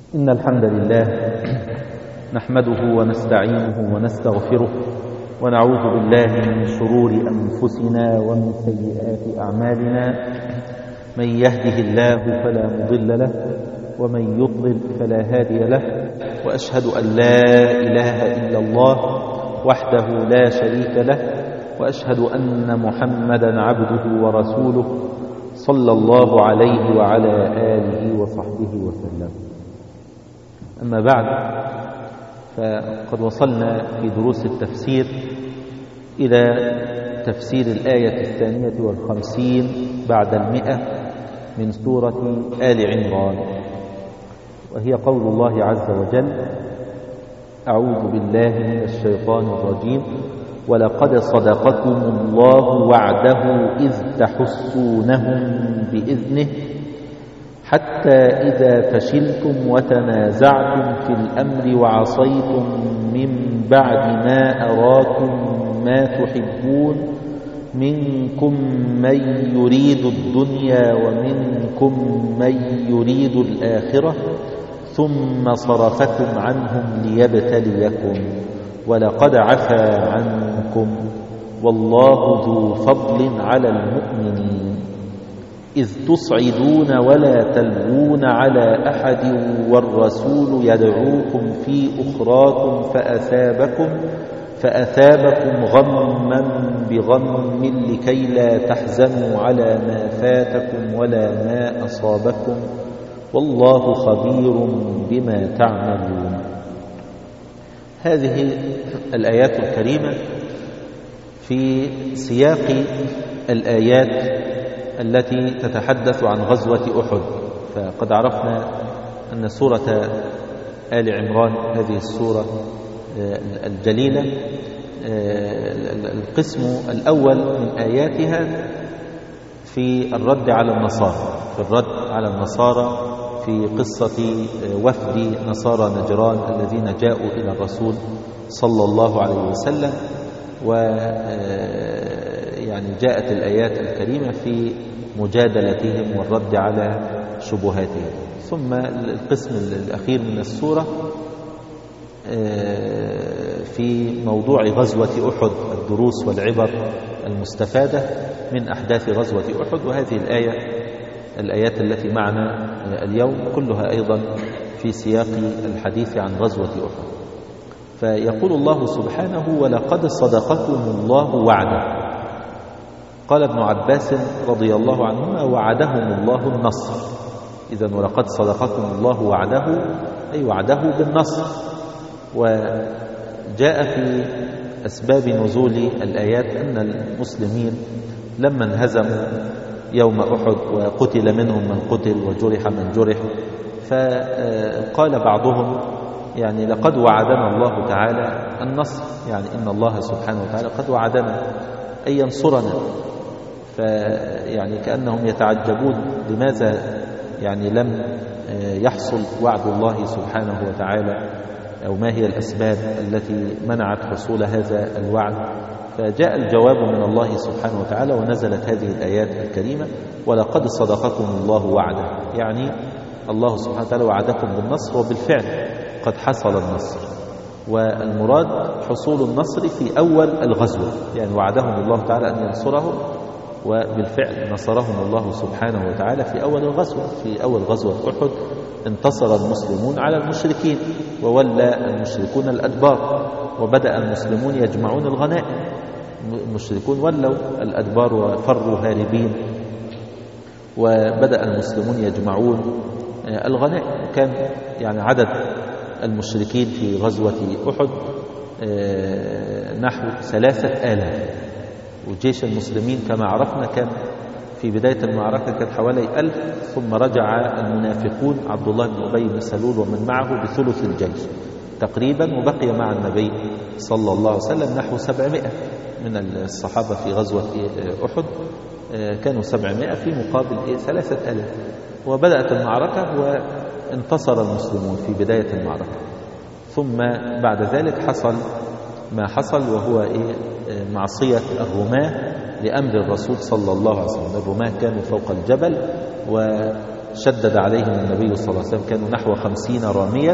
إن الحمد لله نحمده ونستعينه ونستغفره ونعوذ بالله من شرور أنفسنا ومن سيئات أعمالنا. من يهده الله فلا مضل له ومن يضلل فلا هادي له، وأشهد أن لا إله إلا الله وحده لا شريك له، وأشهد أن محمدا عبده ورسوله صلى الله عليه وعلى آله وصحبه وسلم. أما بعد، فقد وصلنا في دروس التفسير إلى تفسير الآية 52 بعد 100 من سورة آل عمران، وهي قول الله عز وجل: أعوذ بالله من الشيطان الرجيم: ولقد صدقكم الله وعده إذ تحسونهم بإذنه حتى إذا فشلتم وتنازعتم في الأمر وعصيتم من بعد ما أراكم ما تحبون منكم من يريد الدنيا ومنكم من يريد الآخرة ثم صرفكم عنهم ليبتليكم ولقد عفا عنكم والله ذو فضل على المؤمنين إذ تصعدون ولا تلوون على أحد والرسول يدعوكم في أخراكم فأثابكم غما بغم لكي لا تحزنوا على ما فاتكم ولا ما أصابكم والله خبير بما تعملون. هذه الآيات الكريمة في سياق الآيات التي تتحدث عن غزوة أحد. فقد عرفنا أن سورة آل عمران هذه السورة الجليلة القسم الأول من آياتها في الرد على النصارى في قصة وفد نصارى نجران الذين جاءوا إلى الرسول صلى الله عليه وسلم، ويعني جاءت الآيات الكريمة في مجادلتهم والرد على شبهاتهم. ثم القسم الأخير من السورة في موضوع غزوة أحد، الدروس والعبر المستفادة من أحداث غزوة أحد. وهذه الآيات التي معنا اليوم كلها أيضا في سياق الحديث عن غزوة أحد. فيقول الله سبحانه: ولقد صدقكم الله وعده. قال ابن عباس رضي الله عنهما: وعدهم الله النصر. إذن ولقد صدقكم الله وعده أي وعده بالنصر. وجاء في أسباب نزول الآيات أن المسلمين لما انهزموا يوم أحد وقتل منهم من قتل وجرح من جرح، فقال بعضهم: يعني لقد وعدنا الله تعالى النصر، يعني إن الله سبحانه وتعالى قد وعدنا أن ينصرنا. فيعني كأنهم يتعجبون لماذا يعني لم يحصل وعد الله سبحانه وتعالى، أو ما هي الأسباب التي منعت حصول هذا الوعد. فجاء الجواب من الله سبحانه وتعالى ونزلت هذه الآيات الكريمة: ولقد صدقكم الله وعده، يعني الله سبحانه وتعالى وعدكم بالنصر، وبالفعل قد حصل النصر. والمراد حصول النصر في أول الغزوة، يعني وعدهم الله تعالى أن ينصرهم، وبالفعل نصرهم الله سبحانه وتعالى في أول الغزوة. في أول غزوة أحد انتصر المسلمون على المشركين، وولى المشركون الأدبار، وبدأ المسلمون يجمعون الغنائم. المشركون ولوا الأدبار وفروا هاربين، وبدأ المسلمون يجمعون الغنائم. كان يعني عدد المشركين في غزوة أحد نحو 3000، وجيش المسلمين كما عرفنا كان في بداية المعركة كان حوالي 1000، ثم رجع المنافقون عبد الله بن أبي بن سلول ومن معه بثلث الجيش تقريبا، وبقي مع النبي صلى الله عليه وسلم نحو 700 من الصحابة في غزوة أحد. كانوا 700 في مقابل 3000. وبدأت المعركة وانتصر المسلمون في بداية المعركة. ثم بعد ذلك حصل ما حصل، وهو معصية الرماة لأمر الرسول صلى الله عليه وسلم. الرماة كانوا فوق الجبل وشدد عليهم النبي صلى الله عليه وسلم، كانوا نحو 50 راميا،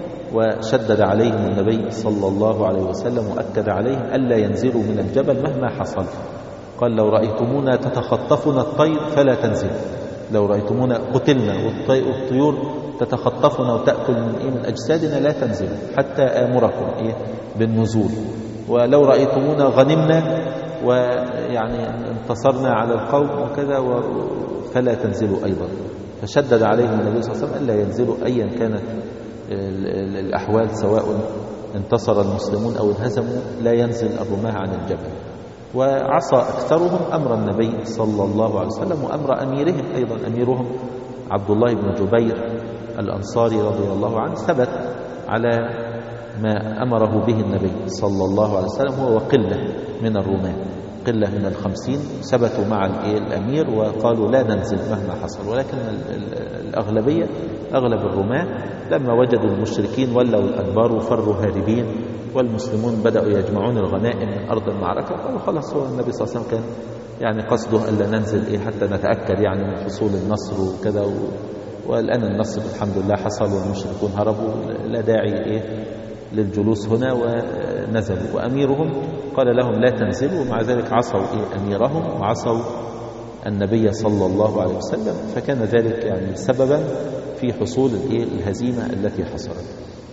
وشدد عليهم النبي صلى الله عليه وسلم وأكد عليهم ألا ينزلوا من الجبل مهما حصل. قال لو رأيتمونا تتخطفنا الطير فلا تنزلوا، لو رأيتمونا قتلنا والطيور تتخطفنا وتأكل من أجسادنا لا تنزلوا حتى آمركم بالنزول، ولو رأيتمونا غنمنا ويعني انتصرنا على القوم وكذا فلا تنزلوا أيضا. فشدد عليهم النبي صلى الله عليه وسلم ألا ينزلوا أيا كانت الأحوال، سواء انتصر المسلمون أو انهزموا لا ينزل الرماة عن الجبل. وعصى أكثرهم أمر النبي صلى الله عليه وسلم وأمر أميرهم أيضا. أميرهم عبد الله بن جبير الأنصاري رضي الله عنه ثبت على ما أمره به النبي صلى الله عليه وسلم، هو وقلة من الرماة، قلة من 50 ثبتوا مع الأمير وقالوا لا ننزل مهما حصل. ولكن الأغلبية أغلب الرماة لما وجدوا المشركين ولوا الأدبار وفروا هاربين، والمسلمون بدأوا يجمعون الغنائم من أرض المعركة، قالوا خلاص هو النبي صلى الله عليه وسلم كان يعني قصده ألا ننزل حتى نتأكد يعني من حصول النصر وكذا، والآن النصر الحمد لله حصل والمشركون هربوا، لا داعي للجلوس هنا، ونزلوا. وأميرهم قال لهم لا تنزلوا، ومع ذلك عصوا أميرهم وعصوا النبي صلى الله عليه وسلم، فكان ذلك يعني سببا في حصول الهزيمة التي حصلت.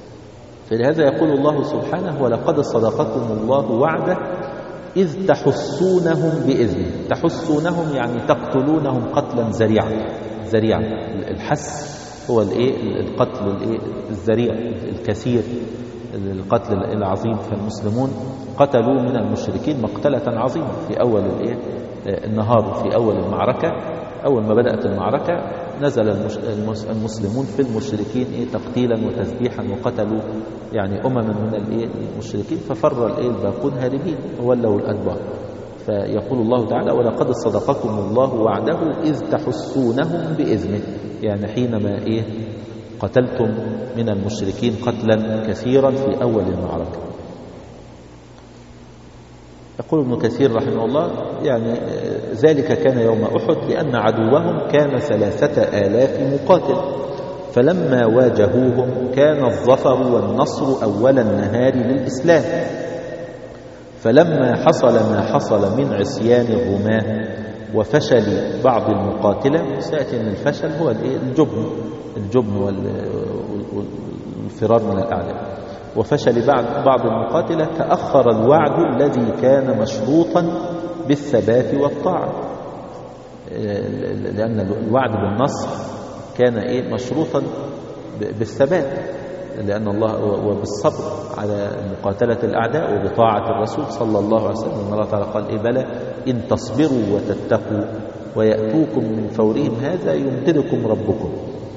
فلهذا يقول الله سبحانه ولقد صدقكم الله وعده إذ تحسونهم بإذنه. تحسونهم يعني تقتلونهم قتلا ذريعا. الحس هو القتل الذريع الكثير، القتل العظيم. فالمسلمون قتلوا من المشركين مقتلة عظيمة في أول النهار، في أول المعركة. أول ما بدأت المعركة نزل المسلمون في المشركين تقتيلا وتذبيحا، وقتلوا يعني أمما من المشركين، ففر الباقون هاربين وولوا الأدبار. فيقول الله تعالى ولقد صدقكم الله وعده إذ تحسونهم بإذنه، يعني حينما قتلتم من المشركين قتلا كثيرا في أول المعركة. يقول ابن كثير رحمه الله يعني ذلك كان يوم أحد لأن عدوهم كان 3000 مقاتل، فلما واجهوهم كان الظفر والنصر أول النهار للإسلام. فلما حصل ما حصل من عصيان الرماة وفشل بعض المقاتلة، سيأتي أن الفشل هو الجبن والفرار من الأعداء، وفشل بعض المقاتلة تأخر الوعد الذي كان مشروطا بالثبات والطاعة، لأن الوعد بالنصر كان مشروطا بالثبات، لأن الله وبالصبر على مقاتلة الأعداء وبطاعة الرسول صلى الله عليه وسلم. الله تعالى قال بلى إن تصبروا وتتقوا ويأتوكم من فورهم هذا يمددكم ربكم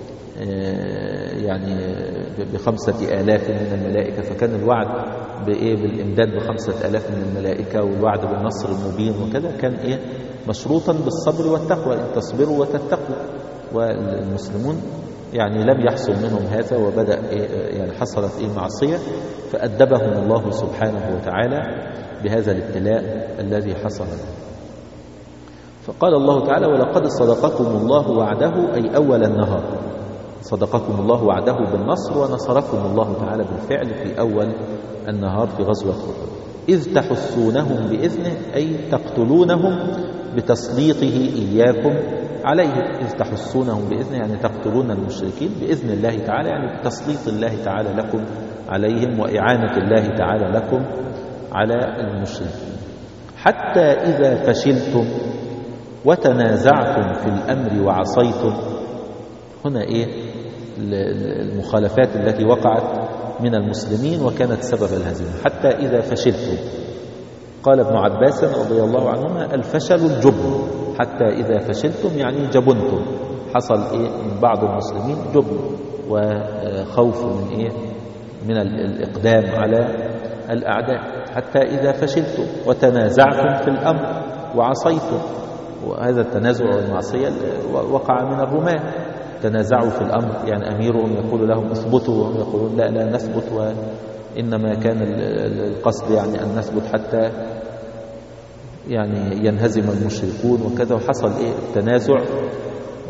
يعني ب5000 من الملائكة. فكان الوعد بالإمداد ب5000 من الملائكة، والوعد بالنصر المبين وكذا كان مشروطا بالصبر والتقوى، إن تصبروا وتتقوا. والمسلمون يعني لم يحصل منهم هذا، وبدأ يعني حصلت معصية، فأدبهم الله سبحانه وتعالى بهذا الابتلاء الذي حصل له. فقال الله تعالى ولقد صدقكم الله وعده أي أول النهار، صدقكم الله وعده بالنصر ونصركم الله تعالى بالفعل في أول النهار في غزوة أحد. إذ تحسونهم بإذنه أي تقتلونهم بتسليطه إياكم عليهم. إذ تحسونهم بإذنه يعني تقتلون المشركين بإذن الله تعالى، يعني بتسليط الله تعالى لكم عليهم وإعانة الله تعالى لكم على المشركين. حتى إذا فشلتم وتنازعتم في الأمر وعصيتم. هنا المخالفات التي وقعت من المسلمين وكانت سبب الهزيمة. حتى إذا فشلتم، قال ابن عباس رضي الله عنهما الفشل الجبن. حتى إذا فشلتم يعني جبنتم، حصل من بعض المسلمين جبن وخوف من الإقدام على الأعداء. حتى إذا فشلتم وتنازعتم في الأمر وعصيتم، وهذا التنازع والمعصية وقع من الرماة. تنازعوا في الأمر يعني أميرهم يقول لهم اثبتوا وهم يقولون لا نثبت، وإنما كان القصد يعني أن نثبت حتى يعني ينهزم المشركون وكذا، وحصل التنازع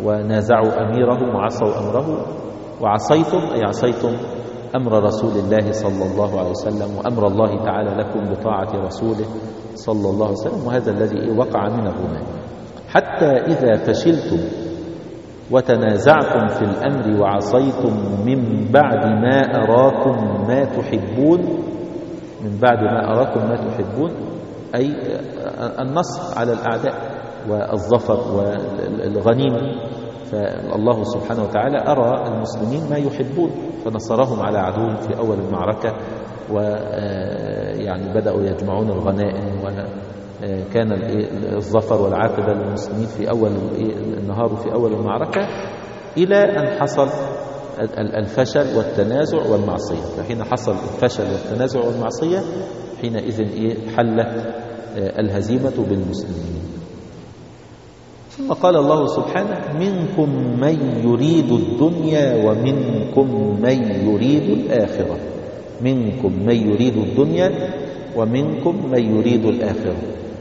ونازعوا أميرهم وعصوا أمره، وعصيتم أي عصيتم أمر رسول الله صلى الله عليه وسلم وأمر الله تعالى لكم بطاعة رسوله صلى الله عليه وسلم، وهذا الذي وقع من الرماة. حتى إذا فشلتم وتنازعتم في الأمر وعصيتم من بعد ما أراكم ما تحبون، من بعد ما أراكم ما تحبون أي النصر على الأعداء والظفر والغنيمة. فالله سبحانه وتعالى أرى المسلمين ما يحبون فنصرهم على عدوهم في أول المعركة، ويعني بدأوا يجمعون الغنائم، وكان الظفر والعاقبة للمسلمين في أول النهار وفي أول المعركة، إلى أن حصل الفشل والتنازع والمعصية. فحين حصل الفشل والتنازع والمعصية حينئذ حلت الهزيمة بالمسلمين. ثم قال الله سبحانه: منكم من يريد الدنيا ومنكم من يريد الآخرة. منكم من يريد الدنيا ومنكم من يريد الآخرة.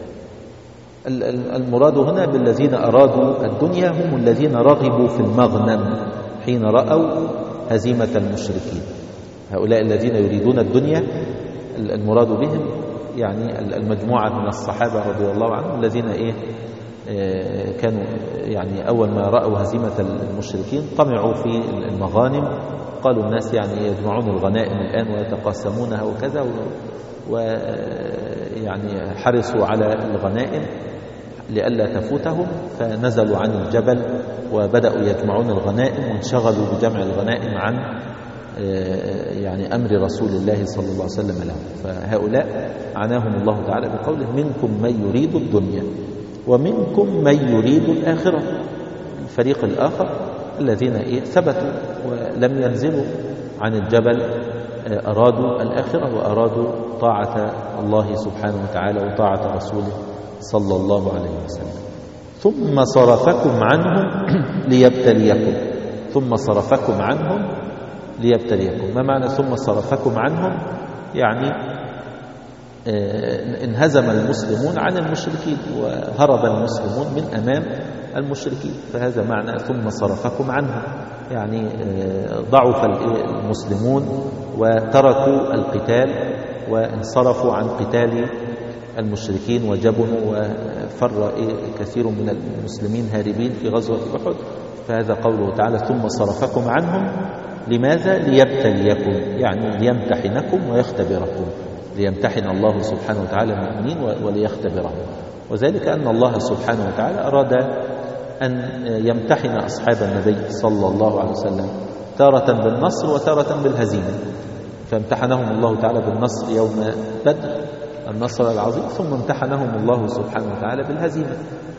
المراد هنا بالذين أرادوا الدنيا هم الذين رغبوا في المغنم حين رأوا هزيمة المشركين. هؤلاء الذين يريدون الدنيا المراد بهم يعني المجموعة من الصحابة رضي الله عنهم الذين كانوا يعني أول ما رأوا هزيمة المشركين طمعوا في المغانم. قالوا الناس يعني يجمعون الغنائم الآن ويتقاسمونها وكذا، ويعني حرصوا على الغنائم لئلا تفوتهم، فنزلوا عن الجبل وبدأوا يجمعون الغنائم وانشغلوا بجمع الغنائم عن يعني أمر رسول الله صلى الله عليه وسلم لهم. فهؤلاء عناهم الله تعالى بقوله: منكم من يريد الدنيا ومنكم من يريد الآخرة. الفريق الآخر الذين ثبتوا ولم ينزلوا عن الجبل أرادوا الآخرة وأرادوا طاعة الله سبحانه وتعالى وطاعة رسوله صلى الله عليه وسلم. ثم صرفكم عنهم ليبتليكم. ثم صرفكم عنهم ليبتليكم. ما معنى ثم صرفكم عنهم؟ يعني انهزم المسلمون عن المشركين وهرب المسلمون من أمام المشركين، فهذا معنى ثم صرفكم عنهم، يعني ضعف المسلمون وتركوا القتال وانصرفوا عن قتال المشركين وجبنوا، وفر كثير من المسلمين هاربين في غزوة أحد. فهذا قوله تعالى: ثم صرفكم عنهم. لماذا؟ ليبتليكم، يعني ليمتحنكم ويختبركم، ليمتحن الله سبحانه وتعالى المؤمنين وليختبرهم. وذلك أن الله سبحانه وتعالى أراد أن يمتحن أصحاب النبي صلى الله عليه وسلم تارة بالنصر وتارة بالهزيمة. فامتحنهم الله تعالى بالنصر يوم بدر، النصر العظيم، ثم امتحنهم الله سبحانه وتعالى بالهزيمة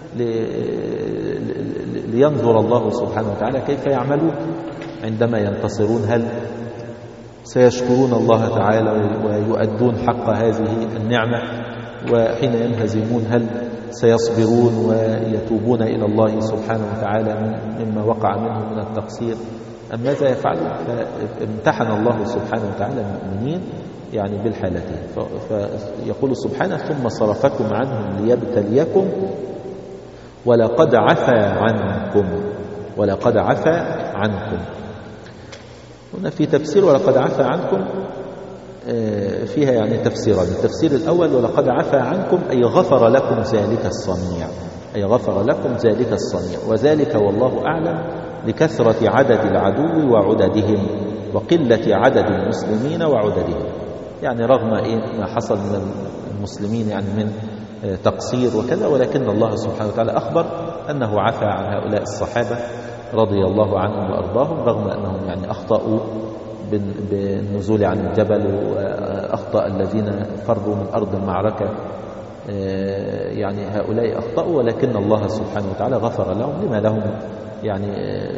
لينظر الله سبحانه وتعالى كيف يعملون عندما ينتصرون. هل سيشكرون الله تعالى ويؤدون حق هذه النعمة؟ وحين ينهزمون هل سيصبرون ويتوبون إلى الله سبحانه وتعالى مما وقع منهم من التقصير، أم ماذا يفعلون؟ فامتحن الله سبحانه وتعالى المؤمنين يعني بالحالتين. فيقول سبحانه: ثم صرفكم عنهم ليبتليكم ولقد عفا عنكم. ولقد عفا عنكم. هنا في تفسير ولقد عفا عنكم فيها يعني تفسيران. التفسير الأول: ولقد عفا عنكم أي غفر لكم ذلك الصنيع، أي غفر لكم ذلك الصنيع، وذلك والله أعلم لكثرة عدد العدو وعددهم وقلة عدد المسلمين وعددهم. يعني رغم ما حصل من المسلمين يعني من تقصير وكذا، ولكن الله سبحانه وتعالى أخبر أنه عفا عن هؤلاء الصحابة رضي الله عنهم وأرضاهم، رغم أنهم يعني أخطأوا بالنزول عن الجبل، وأخطأ الذين فروا من أرض المعركة، يعني هؤلاء أخطأوا، ولكن الله سبحانه وتعالى غفر لهم لما لهم يعني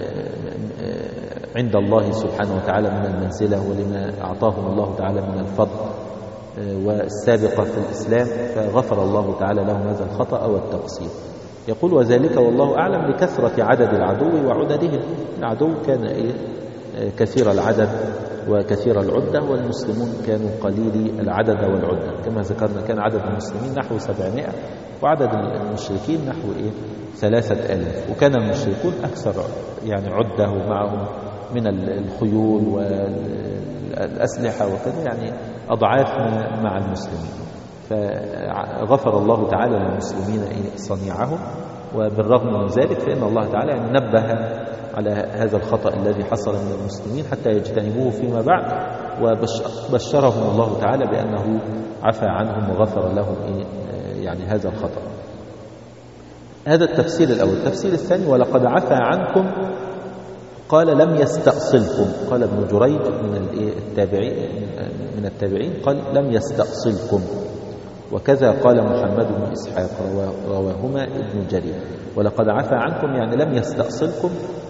عند الله سبحانه وتعالى من المنزلة ولما أعطاهم الله تعالى من الفضل والسابقة في الإسلام، فغفر الله تعالى لهم هذا الخطأ والتقصير. يقول: وذلك والله أعلم لكثرة عدد العدو وعددهم. العدو كان كثير العدد وكثير العدة، والمسلمون كانوا قليلي العدد والعدة. كما ذكرنا كان عدد المسلمين نحو 700 وعدد المشركين نحو 3000، وكان المشركون أكثر يعني عدة ومعهم من الخيول والأسلحة وكذا، يعني أضعاف مع المسلمين. فغفر الله تعالى للمسلمين صنيعهم، وبالرغم من ذلك فإن الله تعالى نبه على هذا الخطأ الذي حصل من المسلمين حتى يجتنبوه فيما بعد، وبشرهم الله تعالى بأنه عفى عنهم وغفر لهم يعني هذا الخطأ. هذا التفسير الأول. التفسير الثاني: ولقد عفى عنكم، قال لم يستأصلكم. قال ابن جريج من التابعين قال لم يستأصلكم، وكذا قال محمد بن إسحاق رواهما ابن جرير. ولقد عفى عنكم يعني لم يستأصلكم،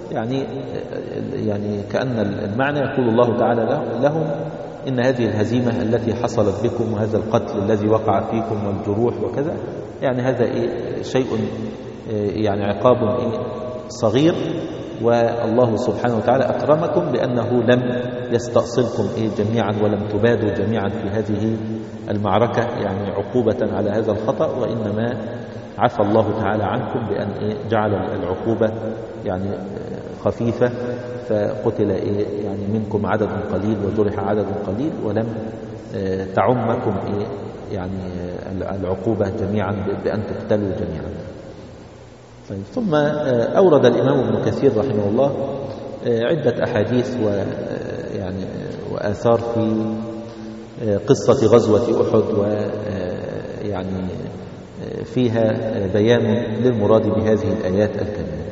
يعني كأن المعنى يقول الله تعالى لهم إن هذه الهزيمة التي حصلت بكم وهذا القتل الذي وقع فيكم والجروح وكذا، يعني هذا شيء يعني عقاب صغير، والله سبحانه وتعالى أكرمكم بأنه لم يستأصلكم جميعا ولم تبادوا جميعا في هذه المعركة يعني عقوبة على هذا الخطأ، وإنما عفى الله تعالى عنكم بأن جعل العقوبة يعني خفيفة، فقتل يعني منكم عدد قليل وجرح عدد قليل، ولم تعمكم يعني العقوبة جميعا بأن تقتلوا جميعا. ثم أورد الإمام ابن كثير رحمه الله عدة أحاديث ويعني وآثار في قصة غزوة أحد، ويعني فيها بيان للمراد بهذه الآيات الكريمة.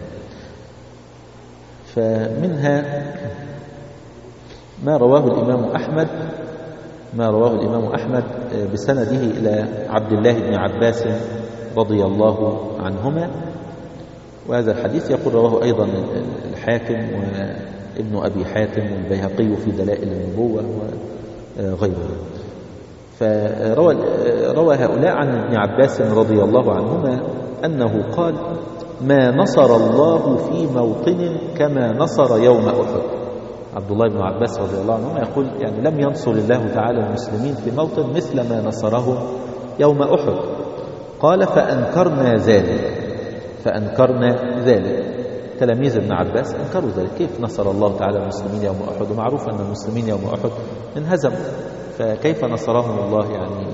فمنها ما رواه الإمام أحمد بسنده إلى عبد الله بن عباس رضي الله عنهما، وهذا الحديث يقول رواه أيضا الحاكم وابن أبي حاتم والبيهقي في دلائل النبوة وغيره. فروى هؤلاء عن ابن عباس رضي الله عنهما أنه قال: ما نصر الله في موطن كما نصر يوم أحد. عبد الله بن عباس رضي الله عنهما يقول يعني لم ينصر الله تعالى المسلمين في موطن مثل ما نصرهم يوم أحد. قال: فأنكرنا ذلك. تلاميذ ابن عباس أنكروا ذلك، كيف نصر الله تعالى المسلمين يوم أحد؟ ومعروف أن المسلمين يوم أحد انهزموا، فكيف نصرهم الله؟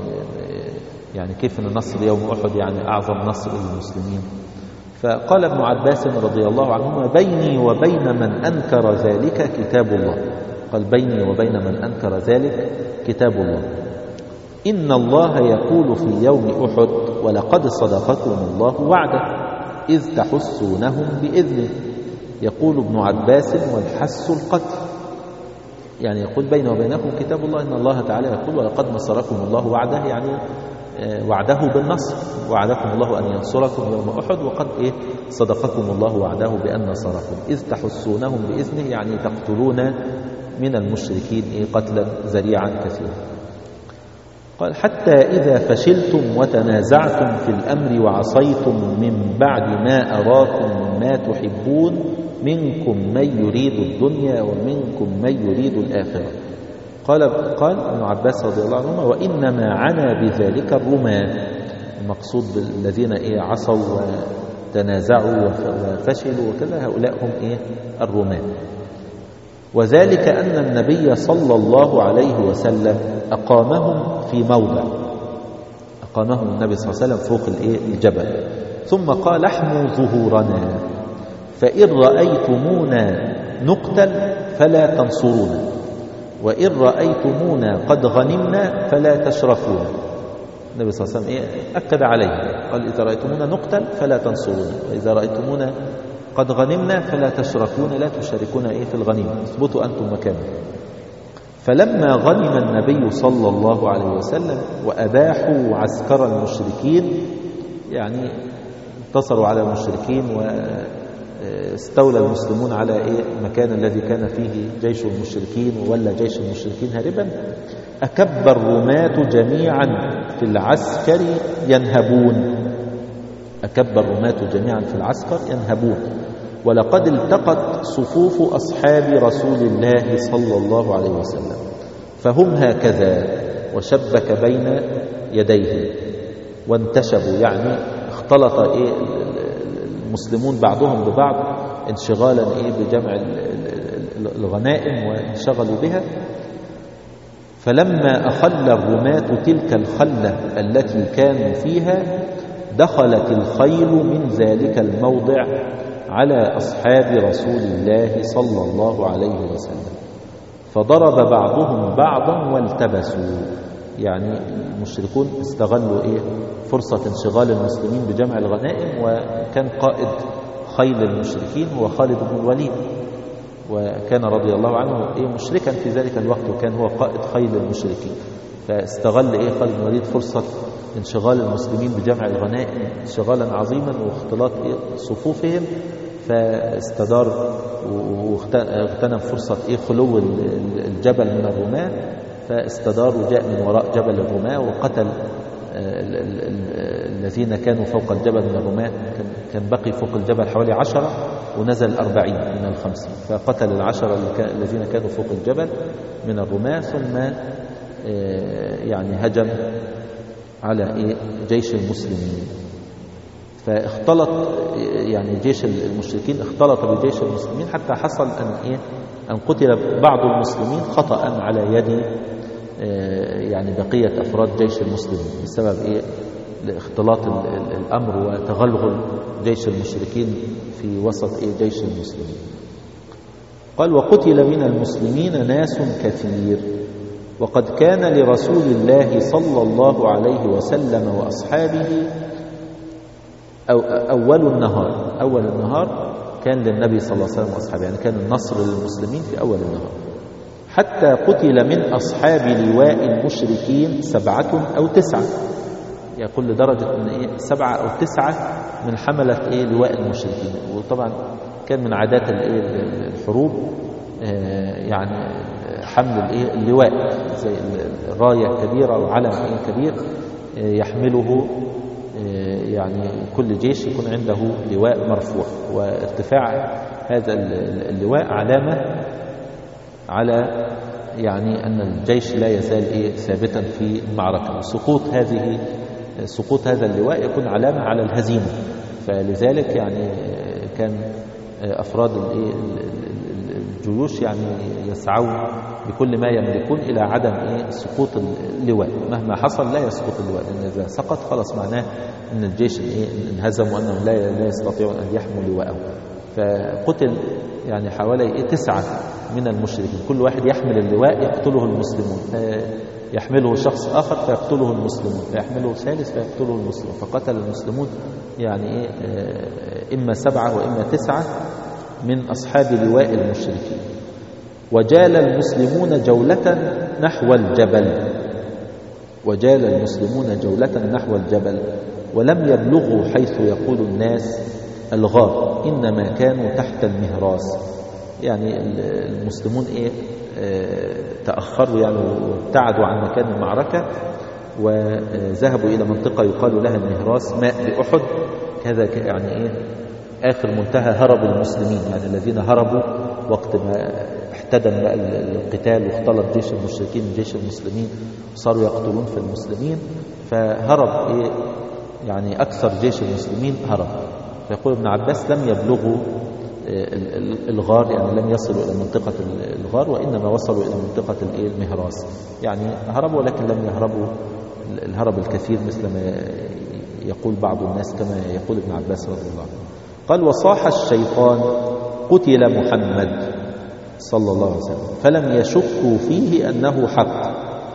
يعني كيف النصر يوم أحد يعني أعظم نصر للمسلمين؟ فقال ابن عباس رضي الله عنهما: بيني وبين من أنكر ذلك كتاب الله. قال: بيني وبين من أنكر ذلك كتاب الله. إن الله يقول في يوم أحد: ولقد صدقكم الله وعده إذ تحسونهم بإذنه. يقول ابن عباس: والحس القتل، يعني يقول بيني وبينكم كتاب الله. إن الله تعالى يقول: ولقد نصركم الله وعده، يعني وعده بالنصر، وعدكم الله أن ينصركم يوم أحد، وقد صدقكم الله وعده بأن نصركم. إذ تحسونهم بإذنه يعني تقتلون من المشركين قتلا ذريعا كثيرا. قال: حتى إذا فشلتم وتنازعتم في الأمر وعصيتم من بعد ما أراكم ما تحبون منكم من يريد الدنيا ومنكم من يريد الآخرة. قال ابن عباس رضي الله عنهما: وإنما عنا بذلك الرماة. المقصود بالذين عصوا وتنازعوا وفشلوا وكذا، هؤلاء هم الرماة. وذلك أن النبي صلى الله عليه وسلم أقامهم في موضع، أقامهم النبي صلى الله عليه وسلم فوق الجبل، ثم قال: احموا ظهورنا، فإن رأيتمونا نقتل فلا تنصرونا، وإن رأيتمونا قد غنمنا فلا تشرفونا. النبي صلى الله عليه وسلم أكد عليه، قال: إذا رأيتمونا نقتل فلا تنصرونا، وإذا رأيتمونا قد غنمنا فلا تشركون، لا تشاركون في الغنيمة، اثبتوا أنتم مكانكم. فلما غنم النبي صلى الله عليه وسلم وأباحوا عسكر المشركين، يعني انتصروا على المشركين واستولى المسلمون على المكان الذي كان فيه جيش المشركين، وولى جيش المشركين هاربا، أكب الرماة جميعا في العسكر ينهبون. أكب الرماة جميعا في العسكر ينهبون. ولقد التقت صفوف أصحاب رسول الله صلى الله عليه وسلم فهم هكذا، وشبك بين يديه وانتشبوا، يعني اختلط المسلمون بعضهم ببعض انشغالا بجمع الغنائم وانشغلوا بها. فلما أخل الرماة تلك الخلة التي كانوا فيها دخلت الخيل من ذلك الموضع على أصحاب رسول الله صلى الله عليه وسلم، فضرب بعضهم بعضا والتبسوا. يعني المشركون استغلوا فرصة انشغال المسلمين بجمع الغنائم، وكان قائد خيل المشركين هو خالد بن الوليد، وكان رضي الله عنه مشركا في ذلك الوقت، وكان هو قائد خيل المشركين. فاستغل خالد بن الوليد فرصة انشغال المسلمين بجمع الغنائم انشغالا عظيما واختلاط صفوفهم، فاستدار واغتنم فرصة خلو الجبل من الرماة، فاستدار وجاء من وراء جبل الرماة وقتل الذين كانوا فوق الجبل من الرماة. كان بقي فوق الجبل حوالي 10 ونزل 40 من 50، فقتل 10 الذين كانوا فوق الجبل من الرماة، ثم يعني هجم على جيش المسلمين. فاختلط يعني جيش المشركين اختلط بجيش المسلمين حتى حصل أن قتل بعض المسلمين خطأ على يد يعني بقية أفراد جيش المسلمين بسبب اختلاط الأمر وتغلغل جيش المشركين في وسط جيش المسلمين. قال: وقتل من المسلمين ناس كثير، وقد كان لرسول الله صلى الله عليه وسلم وأصحابه أول النهار كان للنبي صلى الله عليه وسلم وأصحابه، يعني كان النصر للمسلمين في أول النهار، حتى قتل من أصحاب لواء المشركين 7 أو 9، يقول لدرجة من 7 أو 9 من حملة لواء المشركين. وطبعا كان من عادات الحروب يعني حمل اللواء، زي الراية كبيرة وعلم كبير يحمله، يعني كل جيش يكون عنده لواء مرفوع، وارتفاع هذا اللواء علامة على يعني أن الجيش لا يزال ثابتا في المعركة. سقوط هذا اللواء يكون علامة على الهزيمة، فلذلك يعني كان أفراد الجيوش يعني يسعون بكل ما يملكون إلى عدم سقوط اللواء، مهما حصل لا يسقط اللواء، لأن إذا سقط خلاص معناه أن الجيش انهزم وأنهم لا يستطيعون أن يحموا لواءه. فقتل يعني حوالي 9 من المشركين، كل واحد يحمل اللواء يقتله المسلمون، يحمله شخص آخر فيقتله المسلمون، فيحمله ثالث فيقتله المسلمون، فقتل المسلمون يعني إما 7 وإما 9 من أصحاب لواء المشركين. وجال المسلمون جولة نحو الجبل ولم يبلغوا حيث يقول الناس الغار، إنما كانوا تحت المهراس. يعني المسلمون تأخروا يعني وابتعدوا عن مكان المعركة، وذهبوا إلى منطقة يقال لها المهراس، ماء بأحد، كذا يعني آخر منتهى هرب المسلمين، يعني الذين هربوا وقت ما احتدم بقى القتال واختلط جيش المشركين بجيش المسلمين وصاروا يقتلون في المسلمين، فهرب يعني أكثر جيش المسلمين هرب. فيقول ابن عباس: لم يبلغوا الغار، يعني لم يصلوا إلى منطقة الغار، وإنما وصلوا إلى منطقة المهراس، يعني هربوا ولكن لم يهربوا الهرب الكثير مثل ما يقول بعض الناس كما يقول ابن عباس رضي الله عنه. قال: وصاح الشيطان: قتل محمد صلى الله عليه وسلم، فلم يشكوا فيه أنه حق،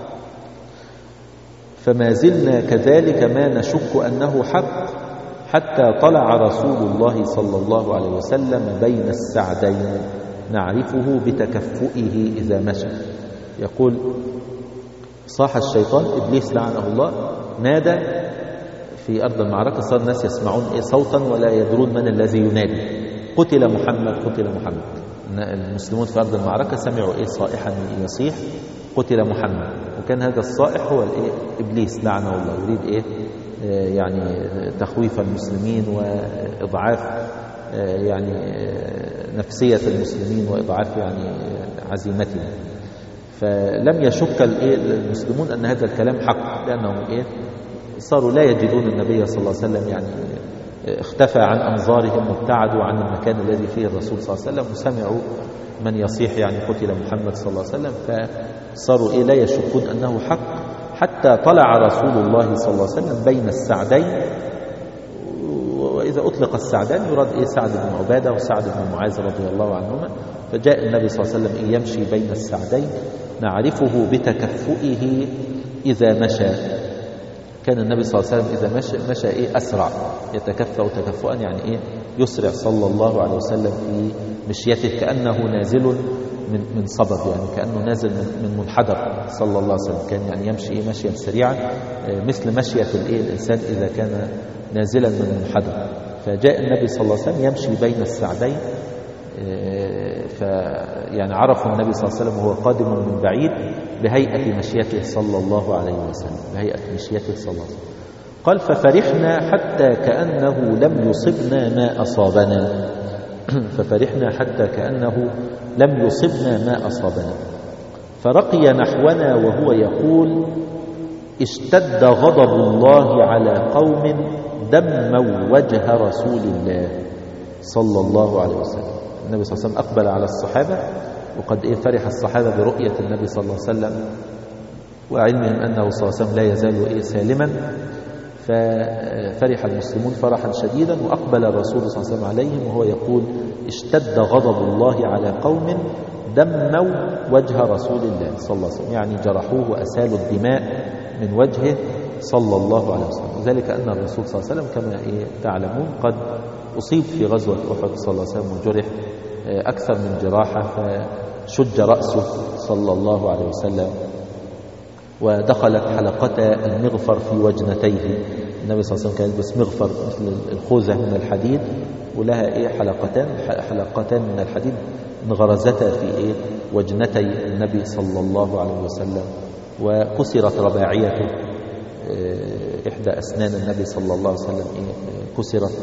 فما زلنا كذلك ما نشك أنه حق حتى طلع رسول الله صلى الله عليه وسلم بين السعدين نعرفه بتكفؤه إذا مشى. يقول: صاح الشيطان، إبليس لعنه الله، نادى في أرض المعركة، صار الناس يسمعون صوتا ولا يدرون من الذي ينادي: قتل محمد، قتل محمد. المسلمون في أرض المعركة سمعوا صائحا يصيح: قتل محمد. وكان هذا الصائح هو إبليس لعنه الله، يريد يعني تخويف المسلمين وإضعاف يعني نفسية المسلمين وإضعاف يعني عزيمتهم. فلم يشك المسلمون أن هذا الكلام حق، لأنهم صاروا لا يجدون النبي صلى الله عليه وسلم، يعني اختفى عن أنظارهم وابتعدوا عن المكان الذي فيه الرسول صلى الله عليه وسلم، وسمعوا من يصيح يعني قتل محمد صلى الله عليه وسلم، فصاروا لا يشكون أنه حق، حتى طلع رسول الله صلى الله عليه وسلم بين السعدين. وإذا أطلق السعدان يراد سعد بن عبادة وسعد بن معاذ رضي الله عنهما. فجاء النبي صلى الله عليه وسلم يمشي بين السعدين، نعرفه بتكفؤه إذا مشى. كان النبي صلى الله عليه وسلم إذا مشى أسرع، يتكفأ تكفؤا، يعني يسرع صلى الله عليه وسلم في مشيته، كأنه نازل من صبب، يعني كأنه نازل من منحدر صلى الله عليه وسلم. كان يعني يمشي مشيا سريعا، مثل مشية الإنسان إذا كان نازلا من منحدر. فجاء النبي صلى الله عليه وسلم يمشي بين السعدين، فيعني عرفوا النبي صلى الله عليه وسلم وهو قادم من بعيد بهيئة مشيته صلى الله عليه وسلم، بهيئة مشيته صلى الله عليه وسلم. قال ففرحنا حتى كأنه لم يصبنا ما أصابنا. ففرحنا حتى كأنه لم يصبنا ما أصابنا. فرقي نحونا وهو يقول اشتد غضب الله على قوم دموا وجه رسول الله صلى الله عليه وسلم. النبي صلى الله عليه وسلم أقبل على الصحابة، وقد فرح الصحابة برؤية النبي صلى الله عليه وسلم وعلمهم أنه صلى الله عليه وسلم لا يزال سالما. ففرح المسلمون فرحا شديدا، وأقبل الرسول صلى الله عليه وسلم عليهم وهو يقول اشتد غضب الله على قوم دموا وجه رسول الله صلى الله عليه وسلم، يعني جرحوه وأسالوا الدماء من وجهه صلى الله عليه وسلم. وذلك أن الرسول صلى الله عليه وسلم كما تعلمون قد أصيب في غزوة أحد صلى الله عليه وسلم وجرح أكثر من جراحة، فشج رأسه صلى الله عليه وسلم، ودخلت حلقتا المغفر في وجنتيه. النبي صلى الله عليه وسلم كان يلبس مغفر مثل الخوذة من الحديد، ولها حلقتان من الحديد انغرزتا في وجنتي النبي صلى الله عليه وسلم، وكسرت رباعيته، إحدى أسنان النبي صلى الله عليه وسلم كسرت.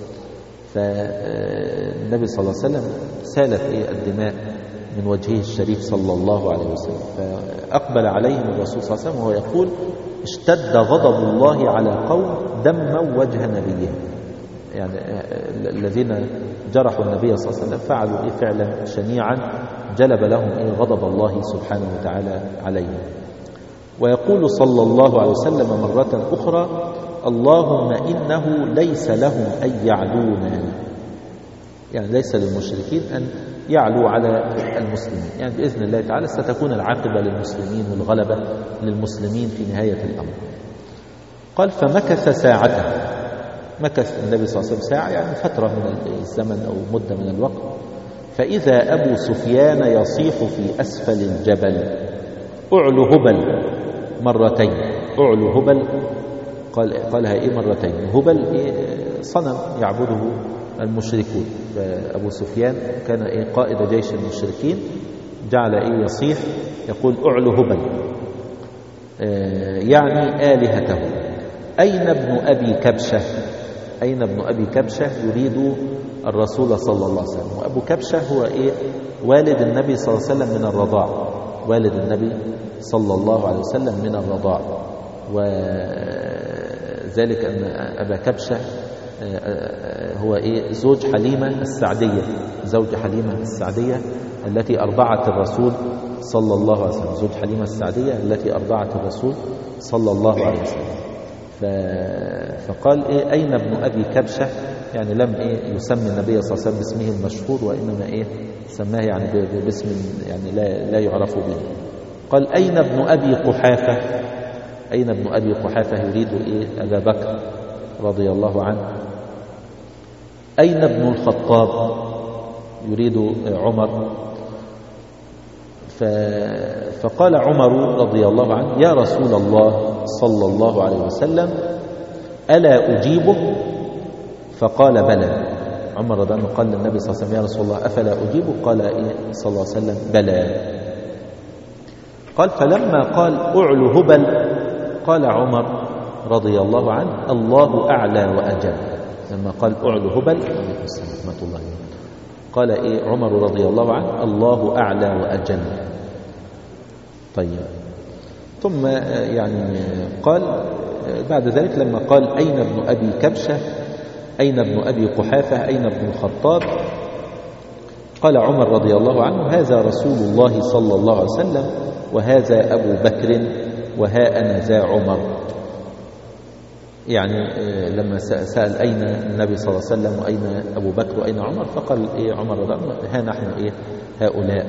فالنبي صلى الله عليه وسلم سالت الدماء من وجهه الشريف صلى الله عليه وسلم. فأقبل عليهم الرسول صلى الله عليه وسلم وهو يقول اشتد غضب الله على قوم دموا وجه نبيه، يعني الذين جرحوا النبي صلى الله عليه وسلم فعلوا فعلا شنيعا جلب لهم غضب الله سبحانه وتعالى عليهم. ويقول صلى الله عليه وسلم مرة أخرى اللهم إنه ليس لهم أن يعلونا، يعني ليس للمشركين أن يعلوا على المسلمين، يعني بإذن الله تعالى ستكون العاقبة للمسلمين والغلبة للمسلمين في نهاية الأمر. قال فمكث ساعته، مكث النبي صلى الله عليه وسلم ساعة، يعني فترة من الزمن أو مدة من الوقت. فإذا أبو سفيان يصيح في أسفل الجبل أعلو هبل مرتين. أعلو هبل قالها مرتين. هبل صنم يعبده المشركون، فأبو سفيان كان قائد جيش المشركين، جعل يصيح يقول أعلو هبل، يعني آلهته. أين ابن أبي كبشة؟ أين ابن أبي كبشة؟ يريد الرسول صلى الله عليه وسلم. وأبو كبشة هو والد النبي صلى الله عليه وسلم من الرضاع، والد النبي صلى الله عليه وسلم من الرضاع. وذلك أن أبا كبشة هو زوج حليمة السعدية، زوج حليمة السعدية التي أرضعت الرسول صلى الله عليه وسلم، زوج حليمة السعدية التي أرضعت الرسول صلى الله عليه وسلم. فقال أين ابن أبي كبشة؟ يعني لم يسمي النبي صلى الله عليه وسلم باسمه المشهور، وإنما سماه يعني باسم يعني لا يعرف به. قال أين ابن أبي قحافة؟ أين ابن أبي قحافة؟ يريد أبا بكر رضي الله عنه. أين ابن الخطاب؟ يريد عمر. فقال عمر رضي الله عنه يا رسول الله صلى الله عليه وسلم ألا أجيبه؟ فقال بلى. عمر رضي الله عنه قال للنبي صلى الله عليه وسلم يا رسول الله أفلا أجيبه؟ قال صلى الله عليه وسلم بلى. قال فلما قال أعلو هبل قال عمر رضي الله عنه الله أعلى وأجل. لما قال اعلو هبل عليه السلام رحمة الله قال عمر رضي الله عنه الله أعلى وأجل. طيب ثم يعني قال بعد ذلك لما قال أين ابن أبي كبشة أين ابن أبي قحافة أين ابن الخطاب قال عمر رضي الله عنه هذا رسول الله صلى الله عليه وسلم وهذا أبو بكر وها أنا ذا عمر. يعني لما سأل أين النبي صلى الله عليه وسلم وأين أبو بكر وأين عمر فقال عمر رضي الله عنه ها نحن هؤلاء.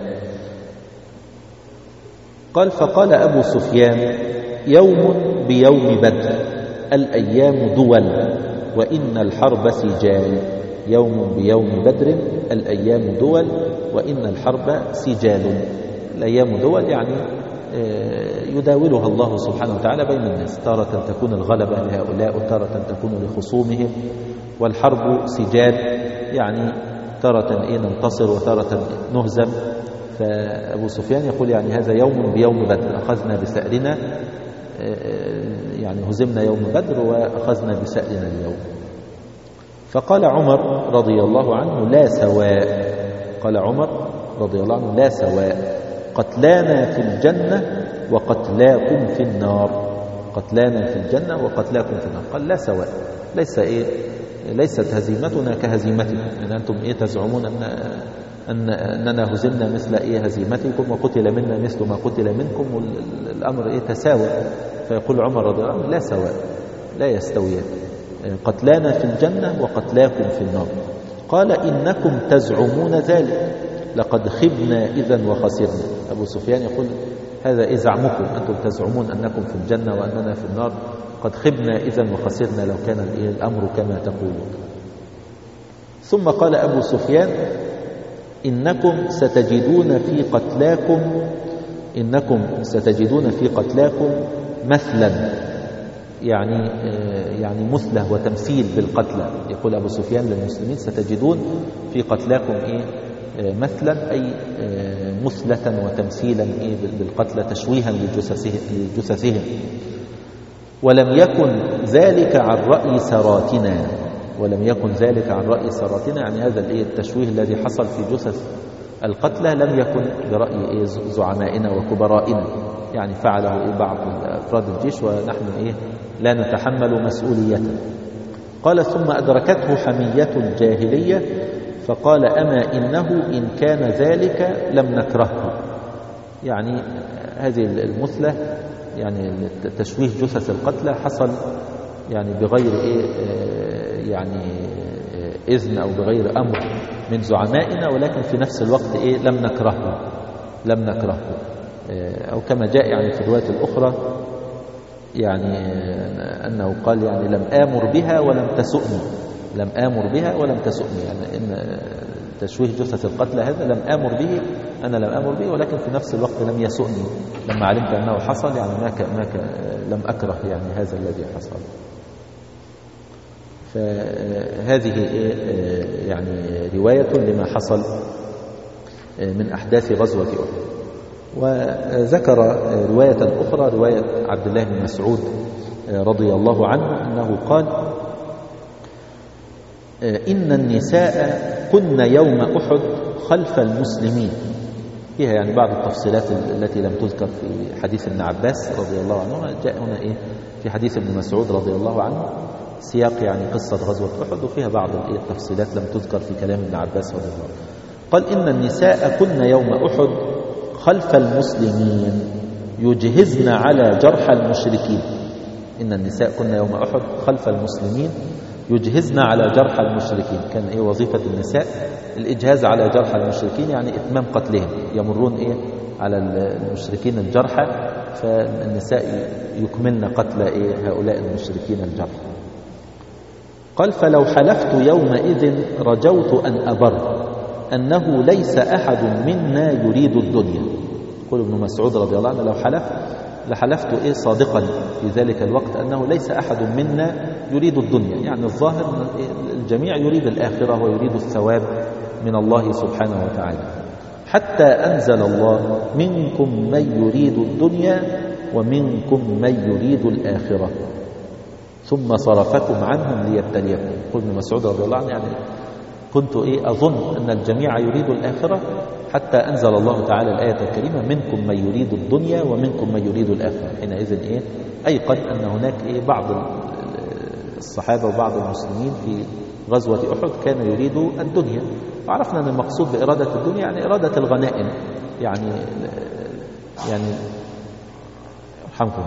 قال فقال أبو سفيان يوم بيوم بدر الأيام دول وإن الحرب سجال. يوم بيوم بدر الأيام دول وإن الحرب سجال. الأيام دول يعني يداولها الله سبحانه وتعالى بين الناس، تارة تكون الغلبة لهؤلاء وتارة تكون لخصومهم، والحرب سجال يعني تارة ننتصر وتارة نهزم. فأبو سفيان يقول يعني هذا يوم بيوم بدر أخذنا بسأرنا، يعني هزمنا يوم بدر وأخذنا بسأرنا اليوم. فقال عمر رضي الله عنه لا سواء. قال عمر رضي الله عنه لا سواء قتلانا في الجنة وقتلاكم في النار. قتلانا في الجنة وقتلاكم في النار. قال لا سواء، ليس ليست هزيمتنا كهزيمتكم، يعني أنتم تزعمون أننا هزمنا مثل هزيمتكم وقتل منا مثل ما قتل منكم، والأمر تساوى. فيقول عمر رضي الله عنه لا سواء، لا يستويان، قتلانا في الجنة وقتلاكم في النار. قال إنكم تزعمون ذلك لقد خبنا إذا وخسرنا. أبو سفيان يقول هذا زعمكم، أنتم تزعمون أنكم في الجنة وأننا في النار، قد خبنا إذا وخسرنا لو كان الأمر كما تقولون. ثم قال أبو سفيان إنكم ستجدون في قتلاكم مثلا، يعني مثله وتمثيل بالقتلى. يقول أبو سفيان للمسلمين ستجدون في قتلاكم مثلا أي مثلة وتمثيلا بالقتلى تشويها لجثثهم. ولم يكن ذلك عن رأي سراتنا. ولم يكن ذلك عن رأي سراتنا، يعني هذا التشويه الذي حصل في جثث القتلى لم يكن برأي زعمائنا وكبرائنا، يعني فعله بعض أفراد الجيش ونحن لا نتحمل مسؤوليته. قال ثم أدركته حمية الجاهلية فقال أما إنه إن كان ذلك لم نكرهه. يعني هذه المثلة يعني تشويه جثث القتلى حصل يعني بغير يعني إذن أو بغير أمر من زعمائنا، ولكن في نفس الوقت لم نكرهه. أو كما جاء يعني في الرواية الأخرى يعني أنه قال يعني لم آمر بها ولم تسؤني. لم آمر بها ولم تسؤني، يعني إن تشويه جثث القتلى هذا لم آمر به، أنا لم آمر به، ولكن في نفس الوقت لم يسؤني لما علمت أنه حصل، يعني لم أكره يعني هذا الذي حصل. فهذه يعني رواية لما حصل من أحداث غزوة أحد. وذكر رواية أخرى رواية عبد الله بن مسعود رضي الله عنه أنه قال إن النساء كن يوم أحد خلف المسلمين. فيها يعني بعض التفصيلات التي لم تذكر في حديث ابن عباس رضي الله عنه، جاء هنا في حديث ابن مسعود رضي الله عنه سياق يعني قصة غزوة أحد، وفيها بعض التفصيلات لم تذكر في كلام ابن عباس رضي الله عنه. قال إن النساء كن يوم أحد خلف المسلمين يجهزن على جرحى المشركين. إن النساء كن يوم أحد خلف المسلمين يجهزن على جرحى المشركين. كان وظيفة النساء الإجهاز على جرحى المشركين، يعني إتمام قتلهم، يمرون على المشركين الجرحى، فالنساء يكملن قتل هؤلاء المشركين الجرحى. قال فلو حلفت يومئذ رجوت أن أبر أنه ليس أحد منا يريد الدنيا. يقول ابن مسعود رضي الله عنه لو لحلفت صادقا في ذلك الوقت أنه ليس أحد منا يريد الدنيا، يعني الظاهر الجميع يريد الآخرة ويريد الثواب من الله سبحانه وتعالى، حتى أنزل الله منكم من يريد الدنيا ومنكم من يريد الآخرة. ثم صرفكم عنهم ليبتليكم. يقول ابن مسعود رضي الله عنه يعني كنت أظن أن الجميع يريد الآخرة حتى أنزل الله تعالى الآية الكريمة منكم من يريد الدنيا ومنكم من يريد الآخرة. حينئذ أيقن أن هناك بعض الصحابة وبعض المسلمين في غزوة أحد كان يريد الدنيا، وعرفنا أن المقصود بإرادة الدنيا يعني إرادة الغنائم، يعني رحمكم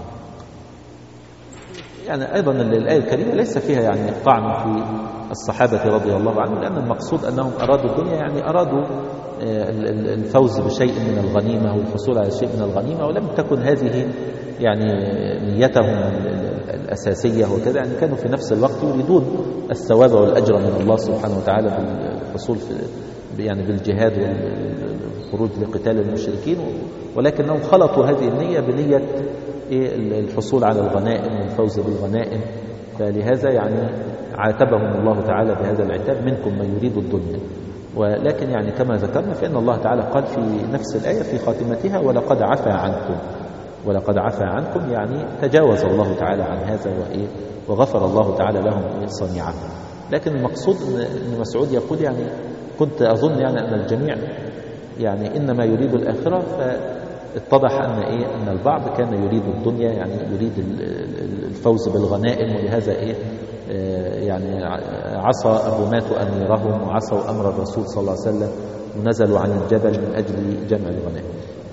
يعني أيضا الآية الكريمة ليس فيها يعني طعن في الصحابة رضي الله عنهم، لأن المقصود أنهم أرادوا الدنيا، يعني أرادوا الفوز بشيء من الغنيمة والحصول على شيء من الغنيمة، ولم تكن هذه يعني نيتهم الأساسية وكذا، يعني كانوا في نفس الوقت يريدون الثواب والأجر من الله سبحانه وتعالى بالحصول يعني بالجهاد والخروج لقتال المشركين، ولكنهم خلطوا هذه النية بنية الحصول على الغنائم والفوز بالغنائم، فلهذا يعني عاتبهم الله تعالى بهذا العتاب منكم من يريد الدنيا. ولكن يعني كما ذكرنا فإن الله تعالى قال في نفس الآية في خاتمتها ولقد عفا عنكم، ولقد عفا عنكم يعني تجاوز الله تعالى عن هذا وغفر الله تعالى لهم صنيعهم. لكن المقصود أن مسعود يقول يعني كنت أظن يعني أن الجميع يعني إنما يريد الآخرة، فاتضح أن البعض كان يريد الدنيا، يعني يريد الفوز بالغنائم، ولهذا يعني عصى الرماة أميرهم وعصوا أمر الرسول صلى الله عليه وسلم ونزلوا عن الجبل من أجل جمع الغنائم.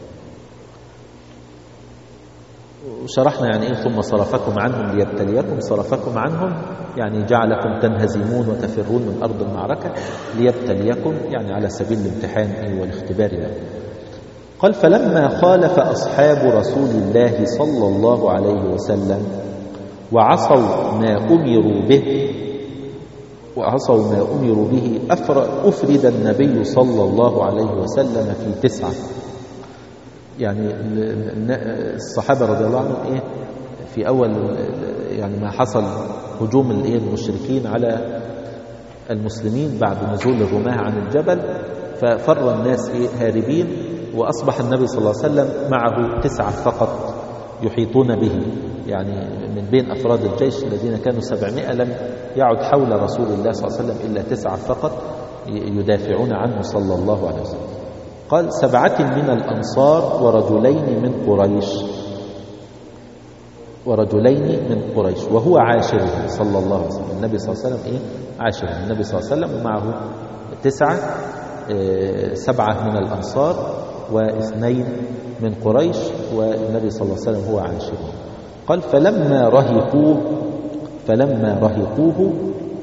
وشرحنا يعني ثم صرفكم عنهم ليبتليكم. صرفكم عنهم يعني جعلكم تنهزمون وتفرون من أرض المعركة ليبتليكم، يعني على سبيل الامتحان والاختبار لكم. قال فلما خالف أصحاب رسول الله صلى الله عليه وسلم وعصوا ما أمروا به أفرد النبي صلى الله عليه وسلم في 9. يعني الصحابة رضي الله عنهم في أول يعني ما حصل هجوم المشركين على المسلمين بعد نزول الرماة عن الجبل، ففر الناس هاربين، وأصبح النبي صلى الله عليه وسلم معه 9 فقط يحيطون به، يعني من بين أفراد الجيش الذين كانوا 700 لم يعد حول رسول الله صلى الله عليه وسلم إلا 9 فقط يدافعون عنه صلى الله عليه وسلم. قال 7 من الأنصار ورجلين من قريش وهو عاشره صلى الله عليه وسلم. النبي صلى الله عليه وسلم عاشره، النبي صلى الله عليه وسلم ومعه 9، 7 من الأنصار و2 من قريش، والنبي صلى الله عليه وسلم هو عاشره. قال فلما رهقوه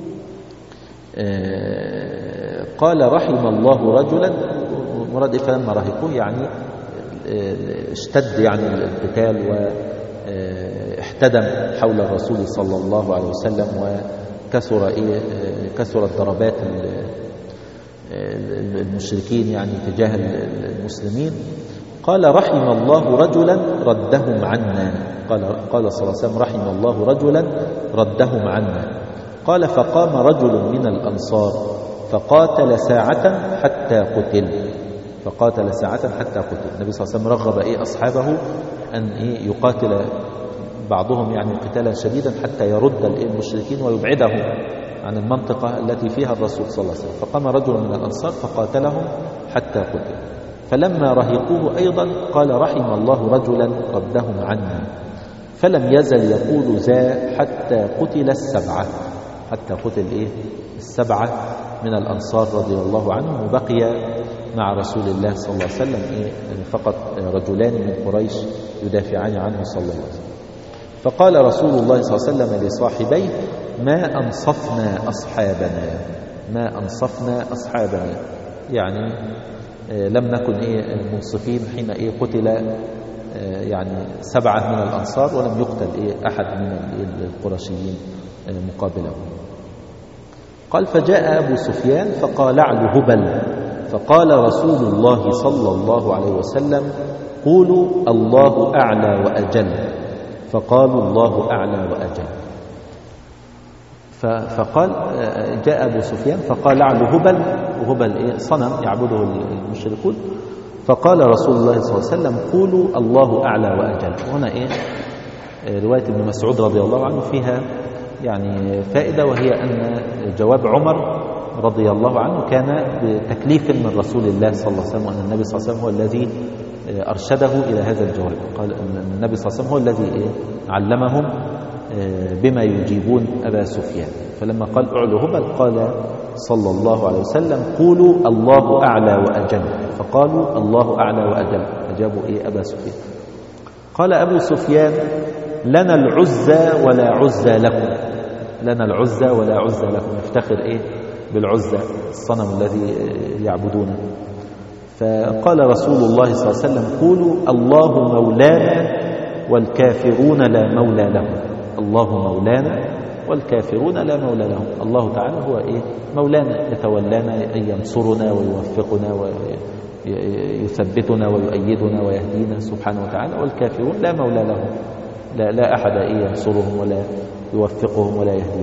قال رحم الله رجلا. مراد فلما رهقوه يعني اشتد يعني القتال واحتدم حول الرسول صلى الله عليه وسلم، كثرت ضربات المشركين يعني تجاه المسلمين. قال رحم الله رجلا ردهم عنا. قال صلى الله عليه وسلم رحم الله رجلا ردهم عنا. قال فقام رجل من الأنصار فقاتل ساعة حتى قتل. النبي صلى الله عليه وسلم رغب أصحابه أن يقاتل بعضهم يعني قتالا شديدا حتى يرد المشركين ويبعدهم عن المنطقة التي فيها الرسول صلى الله عليه وسلم. فقام رجل من الأنصار فقاتلهم حتى قتل. فلما رهقوه أيضا قال رحم الله رجلا ردهم عنا. فلم يزل يقول ذا حتى قتل 7، حتى قتل 7 من الأنصار رضي الله عنهم، وبقي مع رسول الله صلى الله عليه وسلم فقط رجلان من قريش يدافعان عنه صلى الله عليه وسلم. فقال رسول الله صلى الله عليه وسلم لصاحبيه ما أنصفنا أصحابنا، يعني لم نكن منصفين حين قتل يعني 7 من الأنصار ولم يقتل أحد من القرشيين مقابله. قال فجاء أبو سفيان فقال له هبل، فقال رسول الله صلى الله عليه وسلم قولوا الله أعلى وأجل. فقالوا الله أعلى وأجل. فقال جاء أبو سفيان فقال له هبل، وهبل صنم يعبده المشركون. فقال رسول الله صلى الله عليه وسلم قولوا الله أعلى وأجل. وهنا رواية ابن مسعود رضي الله عنه فيها يعني فائدة، وهي أن جواب عمر رضي الله عنه كان بتكليف من رسول الله صلى الله عليه وسلم، وأن النبي صلى الله عليه وسلم هو الذي أرشده إلى هذا الجواب. قال أن النبي صلى الله عليه وسلم هو الذي علمهم بما يجيبون أبا سفيان. فلما قال اعلوا هبل قال صلى الله عليه وسلم قولوا الله أعلى وأجل، فقالوا الله أعلى وأجل، أجابوا أبا سفيان. قال أبو سفيان لنا العزى ولا عزى لكم، لنا العزى ولا عزى لكم، يفتخر بالعزى الصنم الذي يعبدونه. فقال رسول الله صلى الله عليه وسلم قولوا الله مولانا والكافرون لا مولى لهم، الله مولانا والكافرون لا مولى لهم. الله تعالى هو مولانا، يتولانا أن ينصرنا ويوفقنا ويثبتنا ويؤيدنا ويهدينا سبحانه وتعالى، والكافرون لا مولى لهم، لا أحد ينصرهم ولا يوفقهم ولا يهديهم.